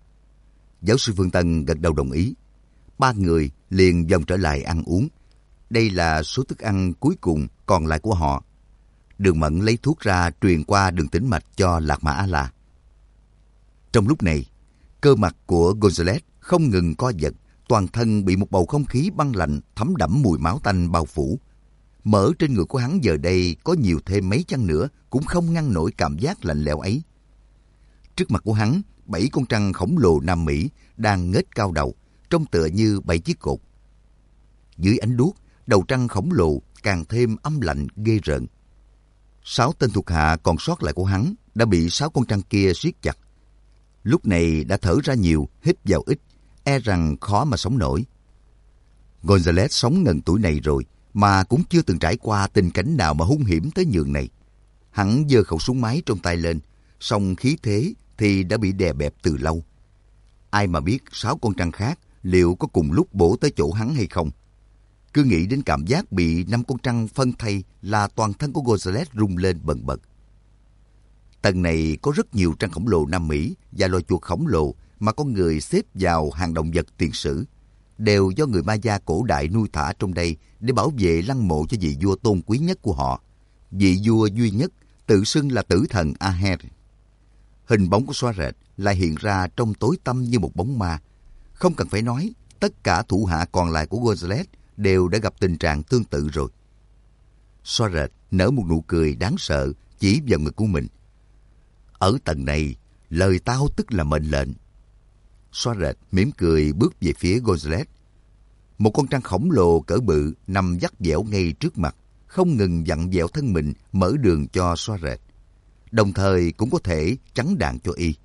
Giáo sư Phương Tân gật đầu đồng ý. Ba người liền vòng trở lại ăn uống. Đây là số thức ăn cuối cùng còn lại của họ. Đường Mẫn lấy thuốc ra truyền qua đường tĩnh mạch cho Lạc Mã A-la. Trong lúc này, cơ mặt của Gonzales không ngừng co giật, toàn thân bị một bầu không khí băng lạnh thấm đẫm mùi máu tanh bao phủ. Mỡ trên người của hắn giờ đây có nhiều thêm mấy chăng nữa cũng không ngăn nổi cảm giác lạnh lẽo ấy. Trước mặt của hắn, bảy con trăng khổng lồ Nam Mỹ đang nghếch cao đầu, trông tựa như bảy chiếc cột. Dưới ánh đuốc, đầu trăng khổng lồ càng thêm âm lạnh ghê rợn. Sáu tên thuộc hạ còn sót lại của hắn đã bị sáu con trăng kia siết chặt. Lúc này đã thở ra nhiều, hít vào ít, e rằng khó mà sống nổi. Gonzales sống ngần tuổi này rồi mà cũng chưa từng trải qua tình cảnh nào mà hung hiểm tới nhường này. Hắn giơ khẩu súng máy trong tay lên, song khí thế thì đã bị đè bẹp từ lâu. Ai mà biết sáu con trăng khác liệu có cùng lúc bổ tới chỗ hắn hay không. Cứ nghĩ đến cảm giác bị năm con trăng phân thây là toàn thân của Gonzales rung lên bần bật. Tầng này có rất nhiều trăng khổng lồ Nam Mỹ và loài chuột khổng lồ mà con người xếp vào hàng động vật tiền sử, đều do người Maya cổ đại nuôi thả trong đây để bảo vệ lăng mộ cho vị vua tôn quý nhất của họ, vị vua duy nhất tự xưng là tử thần Aher. Hình bóng của xóa rệt lại hiện ra trong tối tăm như một bóng ma. Không cần phải nói, tất cả thủ hạ còn lại của Gonzales đều đã gặp tình trạng tương tự rồi. Xóa rệt nở một nụ cười đáng sợ chỉ vào ngực của mình. Ở tầng này, lời tao tức là mệnh lệnh. Xóa rệt mỉm cười bước về phía Gonzales. Một con trăng khổng lồ cỡ bự nằm vắt vẻo ngay trước mặt, không ngừng vặn vẹo thân mình mở đường cho xóa rệt, đồng thời cũng có thể chắn đạn cho y.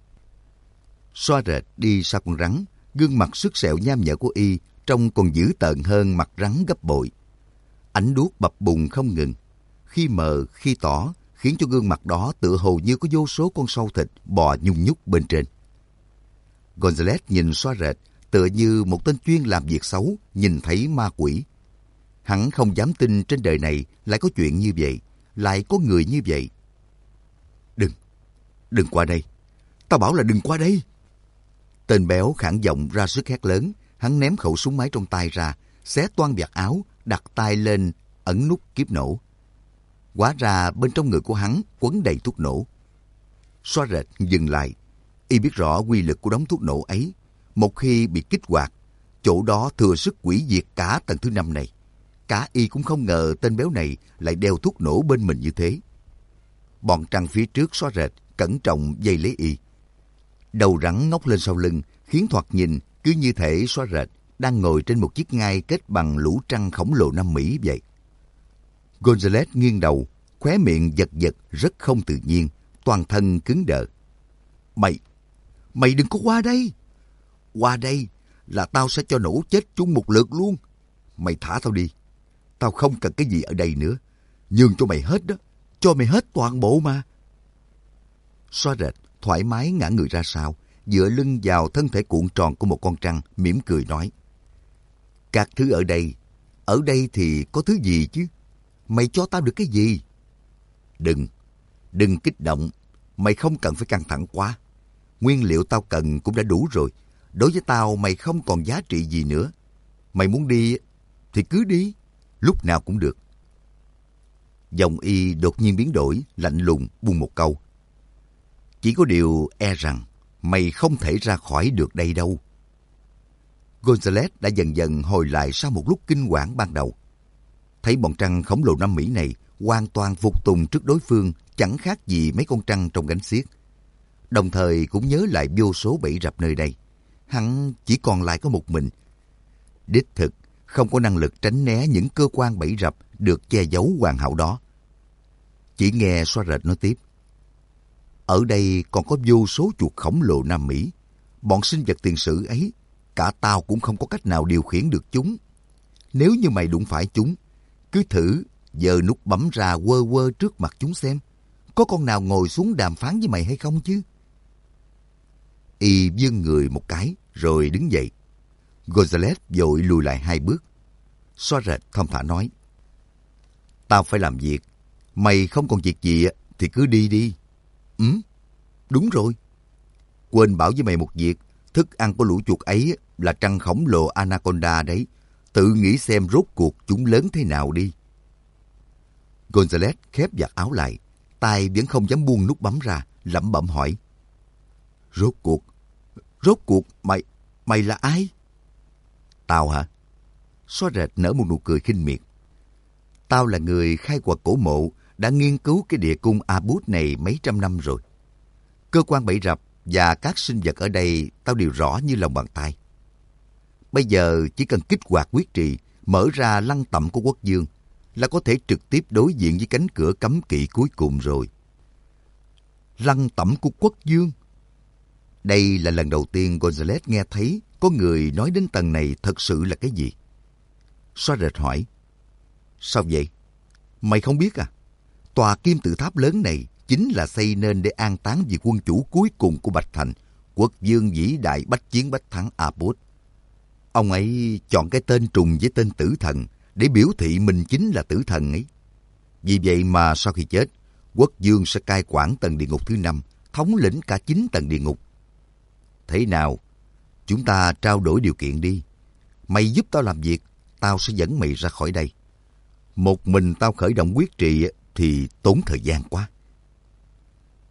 Xóa rệt đi sau con rắn, gương mặt sứt sẹo nham nhở của y trông còn dữ tợn hơn mặt rắn gấp bội. Ánh đuốc bập bùng không ngừng, khi mờ khi tỏ, khiến cho gương mặt đó tựa hồ như có vô số con sâu thịt bò nhung nhúc bên trên. Gonzales nhìn xóa rệt tựa như một tên chuyên làm việc xấu nhìn thấy ma quỷ. Hắn không dám tin trên đời này lại có chuyện như vậy, lại có người như vậy. Đừng, đừng qua đây. Tao bảo là đừng qua đây. Tên béo khản giọng ra sức hét lớn. Hắn ném khẩu súng máy trong tay ra, xé toang vạt áo, đặt tay lên ấn nút kiếp nổ. Hóa ra bên trong người của hắn quấn đầy thuốc nổ. Xóa rệt dừng lại. Y biết rõ quy lực của đống thuốc nổ ấy. Một khi bị kích hoạt, chỗ đó thừa sức hủy diệt cả tầng thứ năm này. Cả y cũng không ngờ tên béo này lại đeo thuốc nổ bên mình như thế. Bọn trăng phía trước xóa rệt cẩn trọng dây lấy y. Đầu rắn ngóc lên sau lưng, khiến thoạt nhìn cứ như thể xóa rệt đang ngồi trên một chiếc ngai kết bằng lũ trăng khổng lồ Nam Mỹ vậy. Gonzales nghiêng đầu, khóe miệng giật giật rất không tự nhiên, toàn thân cứng đờ. Mày, mày đừng có qua đây. Qua đây là tao sẽ cho nổ chết chung một lượt luôn. Mày thả tao đi. Tao không cần cái gì ở đây nữa. Nhường cho mày hết đó. Cho mày hết toàn bộ mà. Xóa rệt thoải mái ngã người ra sau, dựa lưng vào thân thể cuộn tròn của một con trăng, mỉm cười nói. Các thứ ở đây, ở đây thì có thứ gì chứ? Mày cho tao được cái gì? Đừng, đừng kích động. Mày không cần phải căng thẳng quá. Nguyên liệu tao cần cũng đã đủ rồi. Đối với tao mày không còn giá trị gì nữa. Mày muốn đi thì cứ đi, lúc nào cũng được. Giọng y đột nhiên biến đổi, lạnh lùng buông một câu. Chỉ có điều e rằng mày không thể ra khỏi được đây đâu. Gonzales đã dần dần hồi lại sau một lúc kinh hoàng ban đầu. Thấy bọn trăng khổng lồ Nam Mỹ này hoàn toàn phục tùng trước đối phương, chẳng khác gì mấy con trăng trong gánh xiếc. Đồng thời cũng nhớ lại vô số bẫy rập nơi đây. Hắn chỉ còn lại có một mình. Đích thực không có năng lực tránh né những cơ quan bẫy rập được che giấu hoàn hảo đó. Chỉ nghe xóa rệt nói tiếp. Ở đây còn có vô số chuột khổng lồ Nam Mỹ. Bọn sinh vật tiền sử ấy, cả tao cũng không có cách nào điều khiển được chúng. Nếu như mày đụng phải chúng, cứ thử giơ nút bấm ra quơ quơ trước mặt chúng xem. Có con nào ngồi xuống đàm phán với mày hay không chứ? Y vươn người một cái rồi đứng dậy. Gonzales vội lùi lại hai bước. Xóa rệt thong thả nói. Tao phải làm việc. Mày không còn việc gì thì cứ đi đi. Ừ, đúng rồi. Quên bảo với mày một việc. Thức ăn của lũ chuột ấy là trăng khổng lồ Anaconda đấy. Tự nghĩ xem rốt cuộc chúng lớn thế nào đi. Gonzales khép vạt áo lại. Tay vẫn không dám buông nút bấm ra, lẩm bẩm hỏi. Rốt cuộc, rốt cuộc mày, mày là ai? Tao hả? Xóa rệt nở một nụ cười khinh miệt. Tao là người khai quật cổ mộ, đã nghiên cứu cái địa cung Abut này mấy trăm năm rồi. Cơ quan bẫy rập và các sinh vật ở đây tao đều rõ như lòng bàn tay. Bây giờ chỉ cần kích hoạt quyết trì, mở ra lăng tẩm của quốc dương, là có thể trực tiếp đối diện với cánh cửa cấm kỵ cuối cùng rồi. Lăng tẩm của quốc dương? Đây là lần đầu tiên Gonzales nghe thấy có người nói đến tầng này thật sự là cái gì. Xóa rệt hỏi. Sao vậy? Mày không biết à? Tòa kim tự tháp lớn này chính là xây nên để an táng vị quân chủ cuối cùng của Bạch Thành, quốc dương vĩ đại bách chiến bách thắng Abut. Ông ấy chọn cái tên trùng với tên tử thần để biểu thị mình chính là tử thần ấy. Vì vậy mà sau khi chết, quốc dương sẽ cai quản tầng địa ngục thứ năm, thống lĩnh cả chín tầng địa ngục. Thế nào? Chúng ta trao đổi điều kiện đi. Mày giúp tao làm việc, tao sẽ dẫn mày ra khỏi đây. Một mình tao khởi động quyết trì thì tốn thời gian quá.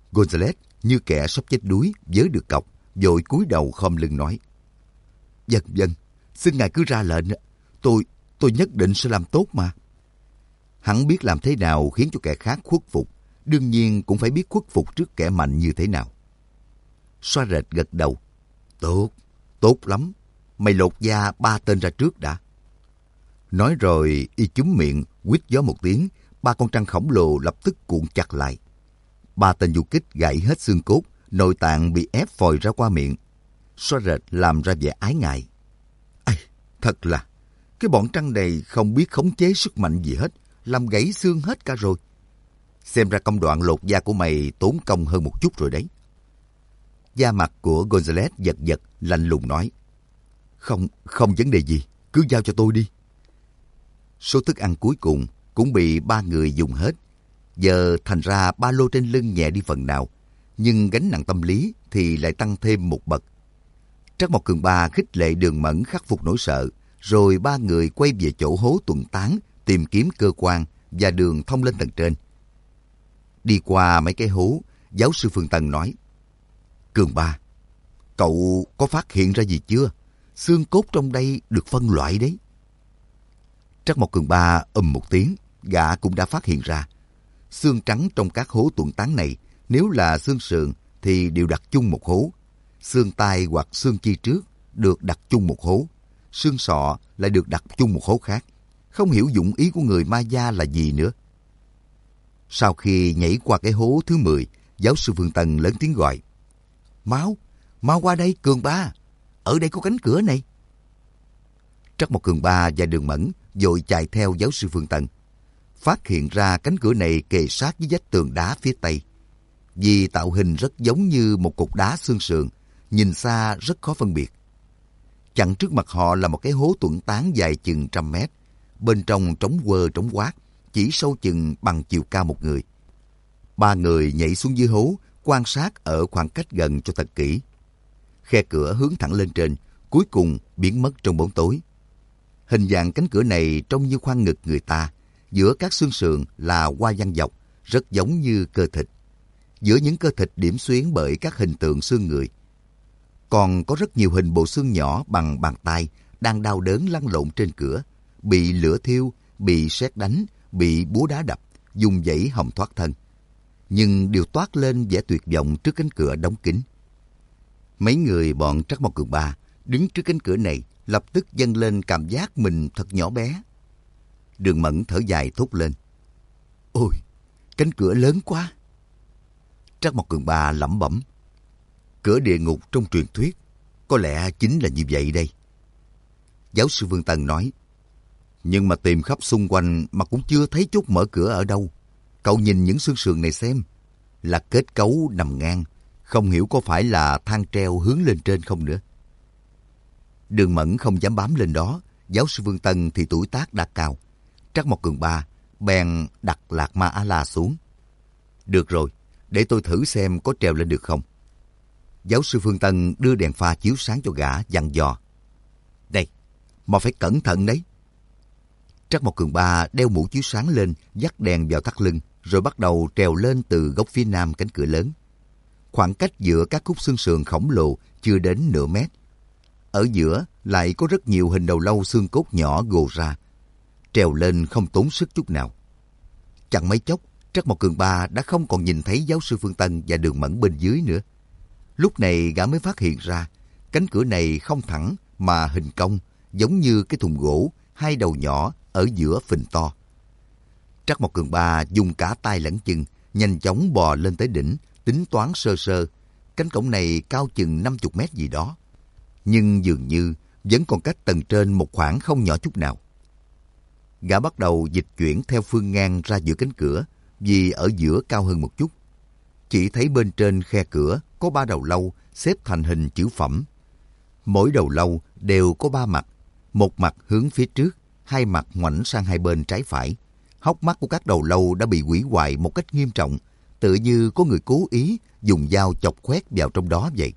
Gonzales như kẻ sắp chết đuối vớ được cọc, vội cúi đầu khom lưng nói: Vâng, vâng, xin ngài cứ ra lệnh, tôi, tôi nhất định sẽ làm tốt mà. Hắn biết làm thế nào khiến cho kẻ khác khuất phục, đương nhiên cũng phải biết khuất phục trước kẻ mạnh như thế nào. Xoa rệt gật đầu: Tốt, tốt lắm, mày lột da ba tên ra trước đã. Nói rồi y chúm miệng, huýt gió một tiếng, ba con trăng khổng lồ lập tức cuộn chặt lại. Ba tên du kích gãy hết xương cốt, nội tạng bị ép phòi ra qua miệng. Xoa rệt làm ra vẻ ái ngại: Ây, thật là, cái bọn trăng này không biết khống chế sức mạnh gì hết, làm gãy xương hết cả rồi. Xem ra công đoạn lột da của mày tốn công hơn một chút rồi đấy. Da mặt của Gonzales giật giật, lạnh lùng nói: Không, không vấn đề gì, cứ giao cho tôi đi. Số thức ăn cuối cùng cũng bị ba người dùng hết. Giờ thành ra ba lô trên lưng nhẹ đi phần nào, nhưng gánh nặng tâm lý thì lại tăng thêm một bậc. Trắc Mộc Cường Ba khích lệ Đường Mẫn khắc phục nỗi sợ, rồi ba người quay về chỗ hố tuần tán tìm kiếm cơ quan và đường thông lên tầng trên. Đi qua mấy cái hố, giáo sư Phương Tân nói: Cường Ba, cậu có phát hiện ra gì chưa? Xương cốt trong đây được phân loại đấy. Trắc Mộc Cường Ba ầm một tiếng, gã cũng đã phát hiện ra. Xương trắng trong các hố tuần tán này, nếu là xương sườn thì đều đặt chung một hố. Xương tai hoặc xương chi trước được đặt chung một hố. Xương sọ lại được đặt chung một hố khác. Không hiểu dụng ý của người Maya là gì nữa. Sau khi nhảy qua cái hố thứ mười, giáo sư Phương Tân lớn tiếng gọi: Mau, mau qua đây Cường Ba, ở đây có cánh cửa này. Trắc Mộc Cường Ba và Đường Mẫn vội chạy theo giáo sư Phương Tân. Phát hiện ra cánh cửa này kề sát với vách tường đá phía tây. Vì tạo hình rất giống như một cục đá xương sườn, nhìn xa rất khó phân biệt. Chặn trước mặt họ là một cái hố tuần tán dài chừng trăm mét. Bên trong trống quơ trống quát, chỉ sâu chừng bằng chiều cao một người. Ba người nhảy xuống dưới hố, quan sát ở khoảng cách gần cho thật kỹ. Khe cửa hướng thẳng lên trên, cuối cùng biến mất trong bóng tối. Hình dạng cánh cửa này trông như khoang ngực người ta, giữa các xương sườn là hoa văn dọc, rất giống như cơ thịt. Giữa những cơ thịt điểm xuyến bởi các hình tượng xương người. Còn có rất nhiều hình bộ xương nhỏ bằng bàn tay đang đau đớn lăn lộn trên cửa, bị lửa thiêu, bị sét đánh, bị búa đá đập, dùng dãy hòng thoát thân. Nhưng đều toát lên vẻ tuyệt vọng trước cánh cửa đóng kín. Mấy người bọn Trắc Mộc Cường Ba đứng trước cánh cửa này lập tức dâng lên cảm giác mình thật nhỏ bé. Đường Mẫn thở dài thốt lên: Ôi, cánh cửa lớn quá. Trắc Mộc Cường Ba lẩm bẩm: Cửa địa ngục trong truyền thuyết, có lẽ chính là như vậy đây. Giáo sư Vương Tân nói: Nhưng mà tìm khắp xung quanh mà cũng chưa thấy chốt mở cửa ở đâu. Cậu nhìn những xương sườn này xem, là kết cấu nằm ngang, không hiểu có phải là thang treo hướng lên trên không nữa. Đường Mẫn không dám bám lên đó, giáo sư Vương Tân thì tuổi tác đã cao. Trắc Mộc Cường Ba bèn đặt Lạc Ma A-la xuống. Được rồi, để tôi thử xem có trèo lên được không. Giáo sư Phương Tân đưa đèn pha chiếu sáng cho gã, dặn dò: Đây, mà phải cẩn thận đấy. Trắc Mộc Cường Ba đeo mũ chiếu sáng lên, dắt đèn vào thắt lưng, rồi bắt đầu trèo lên từ góc phía nam cánh cửa lớn. Khoảng cách giữa các khúc xương sườn khổng lồ chưa đến nửa mét. Ở giữa lại có rất nhiều hình đầu lâu xương cốt nhỏ gồ ra. Trèo lên không tốn sức chút nào. Chẳng mấy chốc, Trắc Mộc Cường Ba đã không còn nhìn thấy giáo sư Phương Tân và Đường Mẫn bên dưới nữa. Lúc này gã mới phát hiện ra, cánh cửa này không thẳng mà hình cong, giống như cái thùng gỗ, hai đầu nhỏ ở giữa phình to. Trắc Mộc Cường Ba dùng cả tay lẫn chân, nhanh chóng bò lên tới đỉnh, tính toán sơ sơ. Cánh cổng này cao chừng năm mươi mét gì đó. Nhưng dường như vẫn còn cách tầng trên một khoảng không nhỏ chút nào. Gã bắt đầu dịch chuyển theo phương ngang ra giữa cánh cửa, vì ở giữa cao hơn một chút. Chỉ thấy bên trên khe cửa có ba đầu lâu xếp thành hình chữ phẩm. Mỗi đầu lâu đều có ba mặt, một mặt hướng phía trước, hai mặt ngoảnh sang hai bên trái phải. Hốc mắt của các đầu lâu đã bị hủy hoại một cách nghiêm trọng, tựa như có người cố ý dùng dao chọc khoét vào trong đó vậy.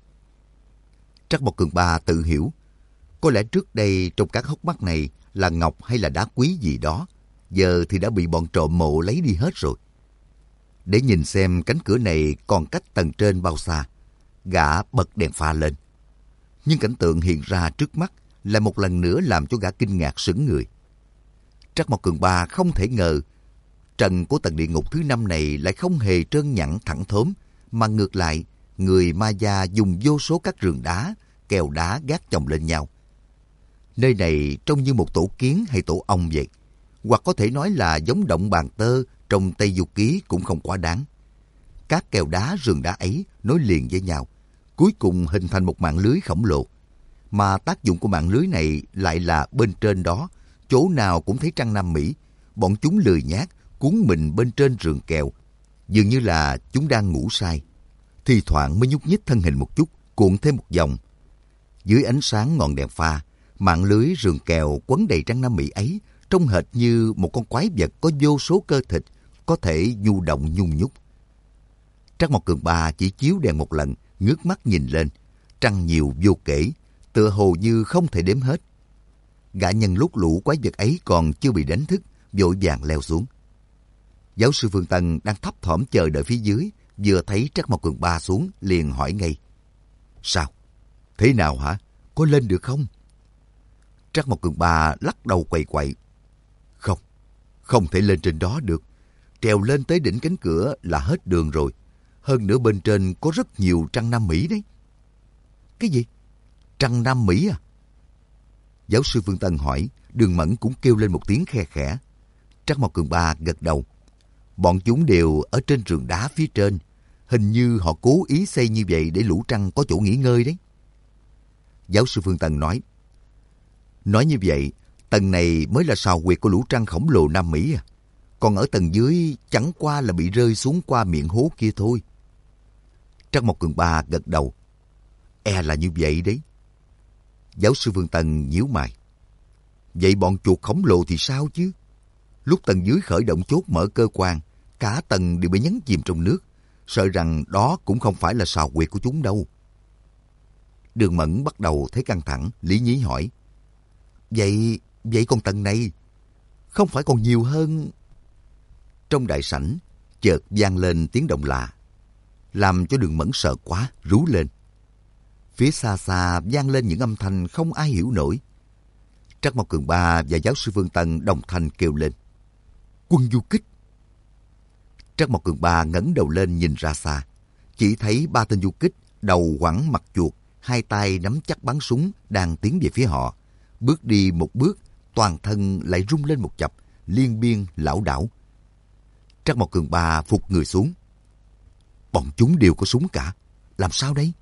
Trắc Mộc Cường Ba tự hiểu, có lẽ trước đây trong các hốc mắt này là ngọc hay là đá quý gì đó, giờ thì đã bị bọn trộm mộ lấy đi hết rồi. Để nhìn xem cánh cửa này còn cách tầng trên bao xa, gã bật đèn pha lên. Nhưng cảnh tượng hiện ra trước mắt lại một lần nữa làm cho gã kinh ngạc sững người. Trắc Mộc Cường Ba không thể ngờ trần của tầng địa ngục thứ năm này lại không hề trơn nhẵn thẳng thớm, mà ngược lại, người ma gia dùng vô số các rường đá, kèo đá gác chồng lên nhau. Nơi này trông như một tổ kiến hay tổ ong vậy, hoặc có thể nói là giống động bàn tơ trong Tây Du Ký cũng không quá đáng. Các kèo đá rường đá ấy nối liền với nhau, cuối cùng hình thành một mạng lưới khổng lồ. Mà tác dụng của mạng lưới này lại là bên trên đó, chỗ nào cũng thấy trăng Nam Mỹ. Bọn chúng lười nhác, cuốn mình bên trên rường kèo, dường như là chúng đang ngủ say. Thì thoảng mới nhúc nhích thân hình một chút, cuộn thêm một vòng. Dưới ánh sáng ngọn đèn pha, mạng lưới rường kèo quấn đầy trăng Nam Mỹ ấy trông hệt như một con quái vật có vô số cơ thịt, có thể nhu động nhung nhúc. Trắc Mộc Cường Ba chỉ chiếu đèn một lần, ngước mắt nhìn lên, trăng nhiều vô kể, tựa hồ như không thể đếm hết. Gã nhân lúc lũ quái vật ấy còn chưa bị đánh thức, vội vàng leo xuống. Giáo sư Phương Tân đang thấp thỏm chờ đợi phía dưới, vừa thấy Trắc Mộc Cường Ba xuống liền hỏi ngay: Sao? Thế nào hả? Có lên được không? Trắc Mộc Cường Ba lắc đầu quậy quậy: Không, không thể lên trên đó được. Trèo lên tới đỉnh cánh cửa là hết đường rồi. Hơn nữa bên trên có rất nhiều trăng Nam Mỹ đấy. Cái gì? Trăng Nam Mỹ à? Giáo sư Phương Tân hỏi, Đường Mẫn cũng kêu lên một tiếng khe khẽ. Trắc Mộc Cường Ba gật đầu. Bọn chúng đều ở trên rừng đá phía trên. Hình như họ cố ý xây như vậy để lũ trăng có chỗ nghỉ ngơi đấy. Giáo sư Phương Tân nói, Nói như vậy, tầng này mới là sào huyệt của lũ trăng khổng lồ Nam Mỹ à? Còn ở tầng dưới chẳng qua là bị rơi xuống qua miệng hố kia thôi. Trắc Mộc Cường Ba gật đầu. E là như vậy đấy. Giáo sư Phương Tân nhíu mày. Vậy bọn chuột khổng lồ thì sao chứ? Lúc tầng dưới khởi động chốt mở cơ quan, cả tầng đều bị nhấn chìm trong nước. Sợ rằng đó cũng không phải là sào huyệt của chúng đâu. Đường Mẫn bắt đầu thấy căng thẳng, lý nhí hỏi. Vậy, vậy còn tầng này, không phải còn nhiều hơn? Trong đại sảnh, chợt vang lên tiếng động lạ, làm cho Đường Mẫn sợ quá, rú lên. Phía xa xa vang lên những âm thanh không ai hiểu nổi. Trắc Mộc Cường Ba và giáo sư Phương Tân đồng thanh kêu lên: Quân du kích! Trắc Mộc Cường Ba ngẩng đầu lên nhìn ra xa, chỉ thấy ba tên du kích đầu quẳng mặt chuột, hai tay nắm chắc bắn súng đang tiến về phía họ. Bước đi một bước, toàn thân lại rung lên một chập, liên biên lảo đảo. Trắc Mộc Cường Ba phục người xuống. Bọn chúng đều có súng cả, làm sao đấy?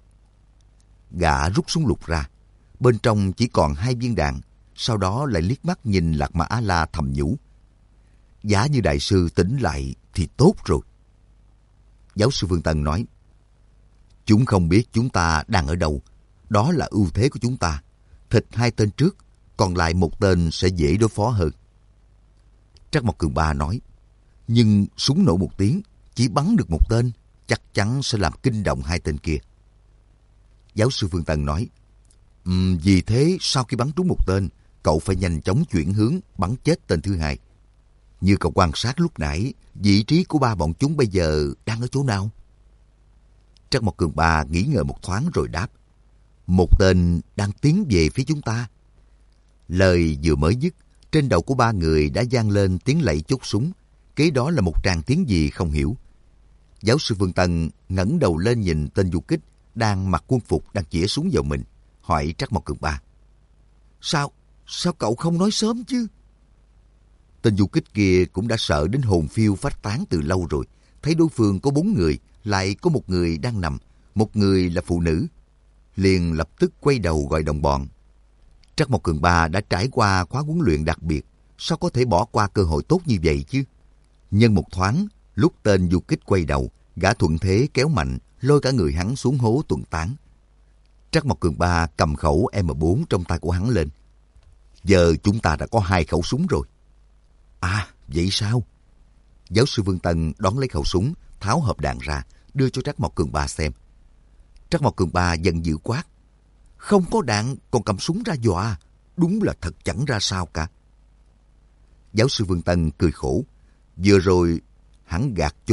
Gã rút súng lục ra, bên trong chỉ còn hai viên đạn, sau đó lại liếc mắt nhìn Lạc Ma A-la thầm nhủ. Giả như đại sư tỉnh lại thì tốt rồi. Giáo sư Phương Tân nói, Chúng không biết chúng ta đang ở đâu, đó là ưu thế của chúng ta. Thịt hai tên trước, còn lại một tên sẽ dễ đối phó hơn. Trắc Mộc Cường Ba nói, nhưng súng nổ một tiếng, chỉ bắn được một tên, chắc chắn sẽ làm kinh động hai tên kia. Giáo sư Phương Tân nói, um, vì thế sau khi bắn trúng một tên, cậu phải nhanh chóng chuyển hướng bắn chết tên thứ hai. Như cậu quan sát lúc nãy, vị trí của ba bọn chúng bây giờ đang ở chỗ nào? Trắc Mộc Cường Ba nghĩ ngợi một thoáng rồi đáp, một tên đang tiến về phía chúng ta. Lời vừa mới dứt, trên đầu của ba người đã vang lên tiếng lạy chốt súng. Kế đó là một tràng tiếng gì không hiểu. Giáo sư Phương Tân ngẩng đầu lên nhìn tên du kích đang mặc quân phục đang chĩa súng vào mình, hỏi Trắc Mộc Cường Ba, Sao, sao cậu không nói sớm chứ? Tên du kích kia cũng đã sợ đến hồn phiêu phách tán từ lâu rồi. Thấy đối phương có bốn người, lại có một người đang nằm, một người là phụ nữ, liền lập tức quay đầu gọi đồng bọn. Trắc Mộc Cường Ba đã trải qua khóa huấn luyện đặc biệt, sao có thể bỏ qua cơ hội tốt như vậy chứ? Nhân một thoáng, lúc tên du kích quay đầu, gã thuận thế kéo mạnh, lôi cả người hắn xuống hố tuần tán. Trắc Mộc Cường Ba cầm khẩu M bốn trong tay của hắn lên. Giờ chúng ta đã có hai khẩu súng rồi. À, vậy sao? Giáo sư Vương Tân đón lấy khẩu súng, tháo hộp đạn ra, đưa cho Trắc Mộc Cường Ba xem. Trắc Mộc Cường Ba giận dữ quát, không có đạn còn cầm súng ra dọa, đúng là thật chẳng ra sao cả. Giáo sư Vương Tân cười khổ, vừa rồi hắn gạt chốt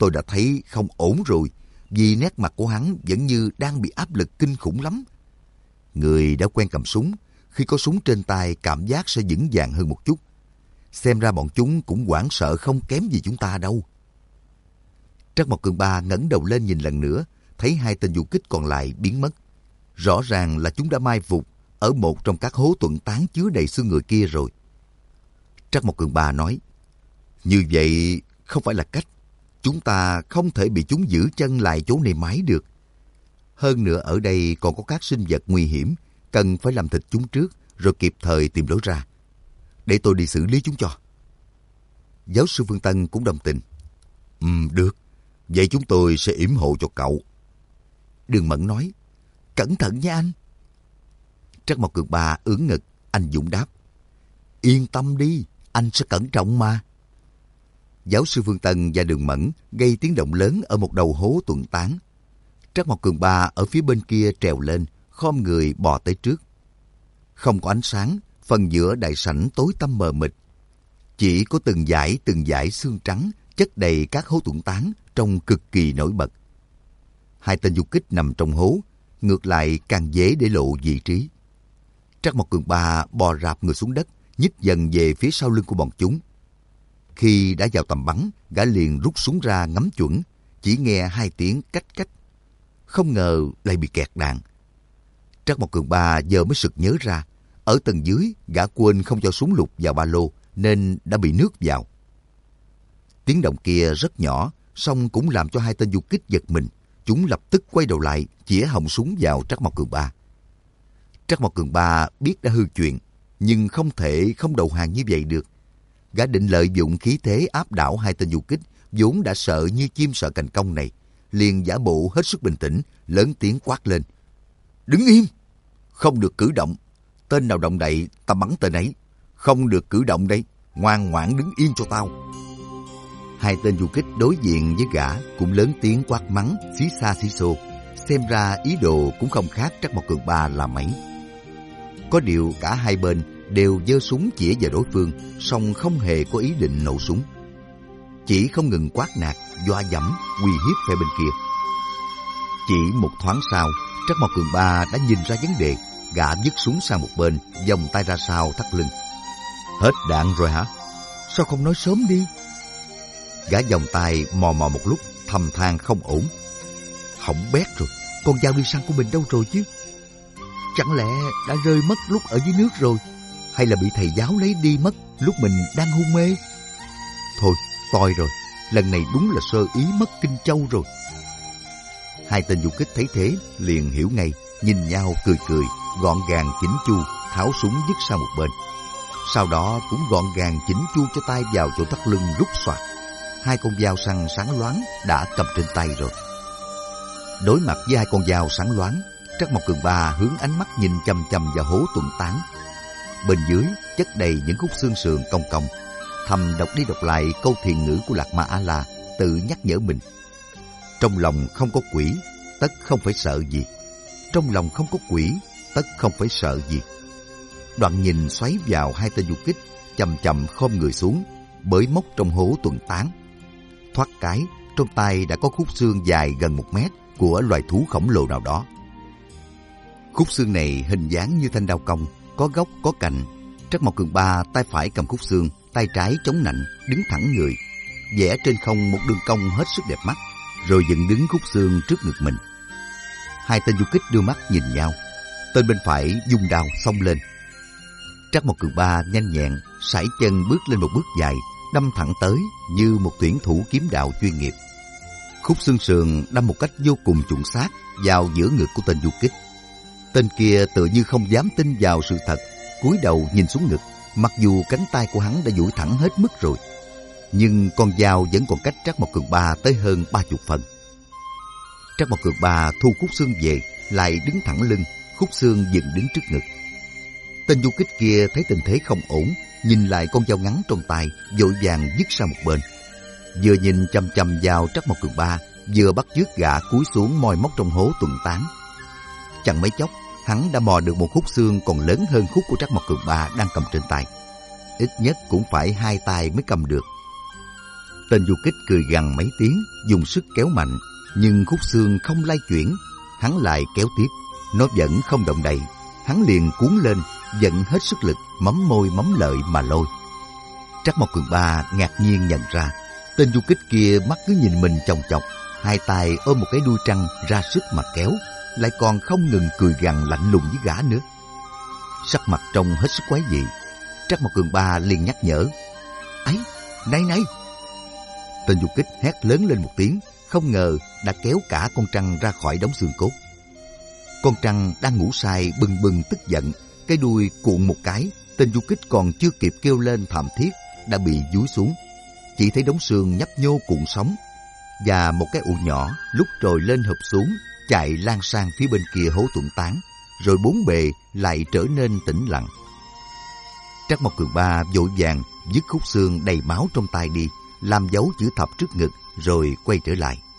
tôi đã thấy không ổn rồi, vì nét mặt của hắn vẫn như đang bị áp lực kinh khủng lắm. Người đã quen cầm súng, khi có súng trên tay cảm giác sẽ vững vàng hơn một chút. Xem ra bọn chúng cũng hoảng sợ không kém gì chúng ta đâu. Trắc Mộc Cường Ba ngẩng đầu lên nhìn lần nữa, thấy hai tên du kích còn lại biến mất. Rõ ràng là chúng đã mai phục ở một trong các hố tuần tán chứa đầy xương người kia rồi. Trắc Mộc Cường Ba nói, như vậy không phải là cách. Chúng ta không thể bị chúng giữ chân lại chỗ này mãi được. Hơn nữa ở đây còn có các sinh vật nguy hiểm, cần phải làm thịt chúng trước rồi kịp thời tìm lối ra. Để tôi đi xử lý chúng cho. Giáo sư Phương Tân cũng đồng tình. Ừm, được. Vậy chúng tôi sẽ yểm hộ cho cậu. Đường Mẫn nói, cẩn thận nha anh. Trắc Mộc Cường Ba ưỡn ngực, anh dũng đáp, yên tâm đi, anh sẽ cẩn trọng mà. Giáo sư Phương Tân và Đường Mẫn gây tiếng động lớn ở một đầu hố tuần tán. Trắc Mộc Cường Ba ở phía bên kia trèo lên, khom người bò tới trước. Không có ánh sáng, phần giữa đại sảnh tối tăm mờ mịt. Chỉ có từng dải từng dải xương trắng chất đầy các hố tuần tán trông cực kỳ nổi bật. Hai tên du kích nằm trong hố, ngược lại càng dễ để lộ vị trí. Trắc Mộc Cường Ba bò rạp người xuống đất, nhích dần về phía sau lưng của bọn chúng. Khi đã vào tầm bắn, gã liền rút súng ra ngắm chuẩn, chỉ nghe hai tiếng cách cách. Không ngờ lại bị kẹt đạn. Trắc Mộc Cường Ba giờ mới sực nhớ ra, ở tầng dưới gã quên không cho súng lục vào ba lô nên đã bị nước vào. Tiếng động kia rất nhỏ, song cũng làm cho hai tên du kích giật mình. Chúng lập tức quay đầu lại, chĩa họng súng vào Trắc Mộc Cường Ba. Trắc Mộc Cường Ba biết đã hư chuyện, nhưng không thể không đầu hàng như vậy được. Gã định lợi dụng khí thế áp đảo hai tên du kích, vốn đã sợ như chim sợ cành cong này, liền giả bộ hết sức bình tĩnh, lớn tiếng quát lên. Đứng im! Không được cử động! Tên nào động đậy, ta bắn tên ấy! Không được cử động đây! Ngoan ngoãn đứng yên cho tao! Hai tên du kích đối diện với gã cũng lớn tiếng quát mắng, xí xa xí xô. Xem ra ý đồ cũng không khác Trắc Mộc Cường Ba là mấy. Có điều cả hai bên đều giơ súng chĩa vào đối phương, song không hề có ý định nổ súng. Chỉ không ngừng quát nạt, dọa dẫm, uy hiếp phe bên kia. Chỉ một thoáng sau, Trắc Mộc Cường Ba đã nhìn ra vấn đề, gã vứt súng sang một bên, vòng tay ra sau thắt lưng. Hết đạn rồi hả? Sao không nói sớm đi? Gã vòng tay mò mò một lúc, thầm than không ổn. Hỏng bét rồi, con dao đi săn của mình đâu rồi chứ? Chẳng lẽ đã rơi mất lúc ở dưới nước rồi? Hay là bị thầy giáo lấy đi mất lúc mình đang hôn mê? Thôi, toi rồi, lần này đúng là sơ ý mất Kinh Châu rồi. Hai tên du kích thấy thế, liền hiểu ngay, nhìn nhau cười cười, gọn gàng chỉnh chu, tháo súng vứt sang một bên. Sau đó cũng gọn gàng chỉnh chu cho tay vào chỗ thắt lưng rút soạt. Hai con dao săn sáng loáng đã cầm trên tay rồi. Đối mặt với hai con dao sáng loáng, Trắc Mộc Cường Ba hướng ánh mắt nhìn chằm chằm vào hố tuần tán. Bên dưới chất đầy những khúc xương sườn cong cong. Thầm đọc đi đọc lại câu thiền ngữ của Lạc Ma A La, tự nhắc nhở mình. Trong lòng không có quỷ, tất không phải sợ gì. Trong lòng không có quỷ, tất không phải sợ gì. Đoạn nhìn xoáy vào hai tên du kích, chậm chậm khom người xuống, bới móc trong hố tuần tán. Thoát cái, trong tay đã có khúc xương dài gần một mét của loài thú khổng lồ nào đó. Khúc xương này hình dáng như thanh đao cong, có gốc có cạnh. Trắc Mộc Cường Ba tay phải cầm khúc xương, tay trái chống nạnh, đứng thẳng người, vẽ trên không một đường cong hết sức đẹp mắt, rồi dựng đứng khúc xương trước ngực mình. Hai tên du kích đưa mắt nhìn nhau. Tên bên phải vung đao xông lên. Trắc Mộc Cường Ba nhanh nhẹn sải chân bước lên một bước dài, đâm thẳng tới như một tuyển thủ kiếm đạo chuyên nghiệp. Khúc xương sườn đâm một cách vô cùng chuẩn xác vào giữa ngực của tên du kích. Tên kia tựa như không dám tin vào sự thật, cúi đầu nhìn xuống ngực, mặc dù cánh tay của hắn đã duỗi thẳng hết mức rồi, nhưng con dao vẫn còn cách Trắc Mộc Cường Ba tới hơn ba chục phần. Trắc Mộc Cường Ba thu khúc xương về, lại đứng thẳng lưng, khúc xương dựng đứng trước ngực. Tên du kích kia thấy tình thế không ổn, nhìn lại con dao ngắn trong tay, vội vàng vứt sang một bên. Vừa nhìn chằm chằm vào Trắc Mộc Cường Ba, vừa bắt chước gã cúi xuống moi móc trong hố tuần tán. Chẳng mấy chốc, hắn đã mò được một khúc xương còn lớn hơn khúc của Trắc Mộc Cường Ba đang cầm trên tay. Ít nhất cũng phải hai tay mới cầm được. Tên du kích cười gằn mấy tiếng, dùng sức kéo mạnh, nhưng khúc xương không lay chuyển. Hắn lại kéo tiếp, nó vẫn không động đậy. Hắn liền cuốn lên, vận hết sức lực, mắm môi mắm lợi mà lôi. Trắc Mộc Cường Ba ngạc nhiên nhận ra, tên du kích kia mắt cứ nhìn mình chòng chọc, hai tay ôm một cái đuôi trăng ra sức mà kéo, lại còn không ngừng cười gằn lạnh lùng với gã nữa. Sắc mặt trông hết sức quái dị. Trắc Mộc Cường Ba liền nhắc nhở: "Ấy, này này!" Tên du kích hét lớn lên một tiếng, không ngờ đã kéo cả con trăng ra khỏi đống xương cốt. Con trăng đang ngủ say bừng bừng tức giận, cái đuôi cuộn một cái, tên du kích còn chưa kịp kêu lên thảm thiết đã bị dúi xuống. Chỉ thấy đống xương nhấp nhô cuộn sóng, và một cái ụ nhỏ lúc trồi lên hợp xuống, chạy lan sang phía bên kia hố tuẩn tán, rồi bốn bề lại trở nên tĩnh lặng. Trắc Mộc Cường Ba vội vàng dứt khúc xương đầy máu trong tay đi, làm dấu chữ thập trước ngực, rồi quay trở lại.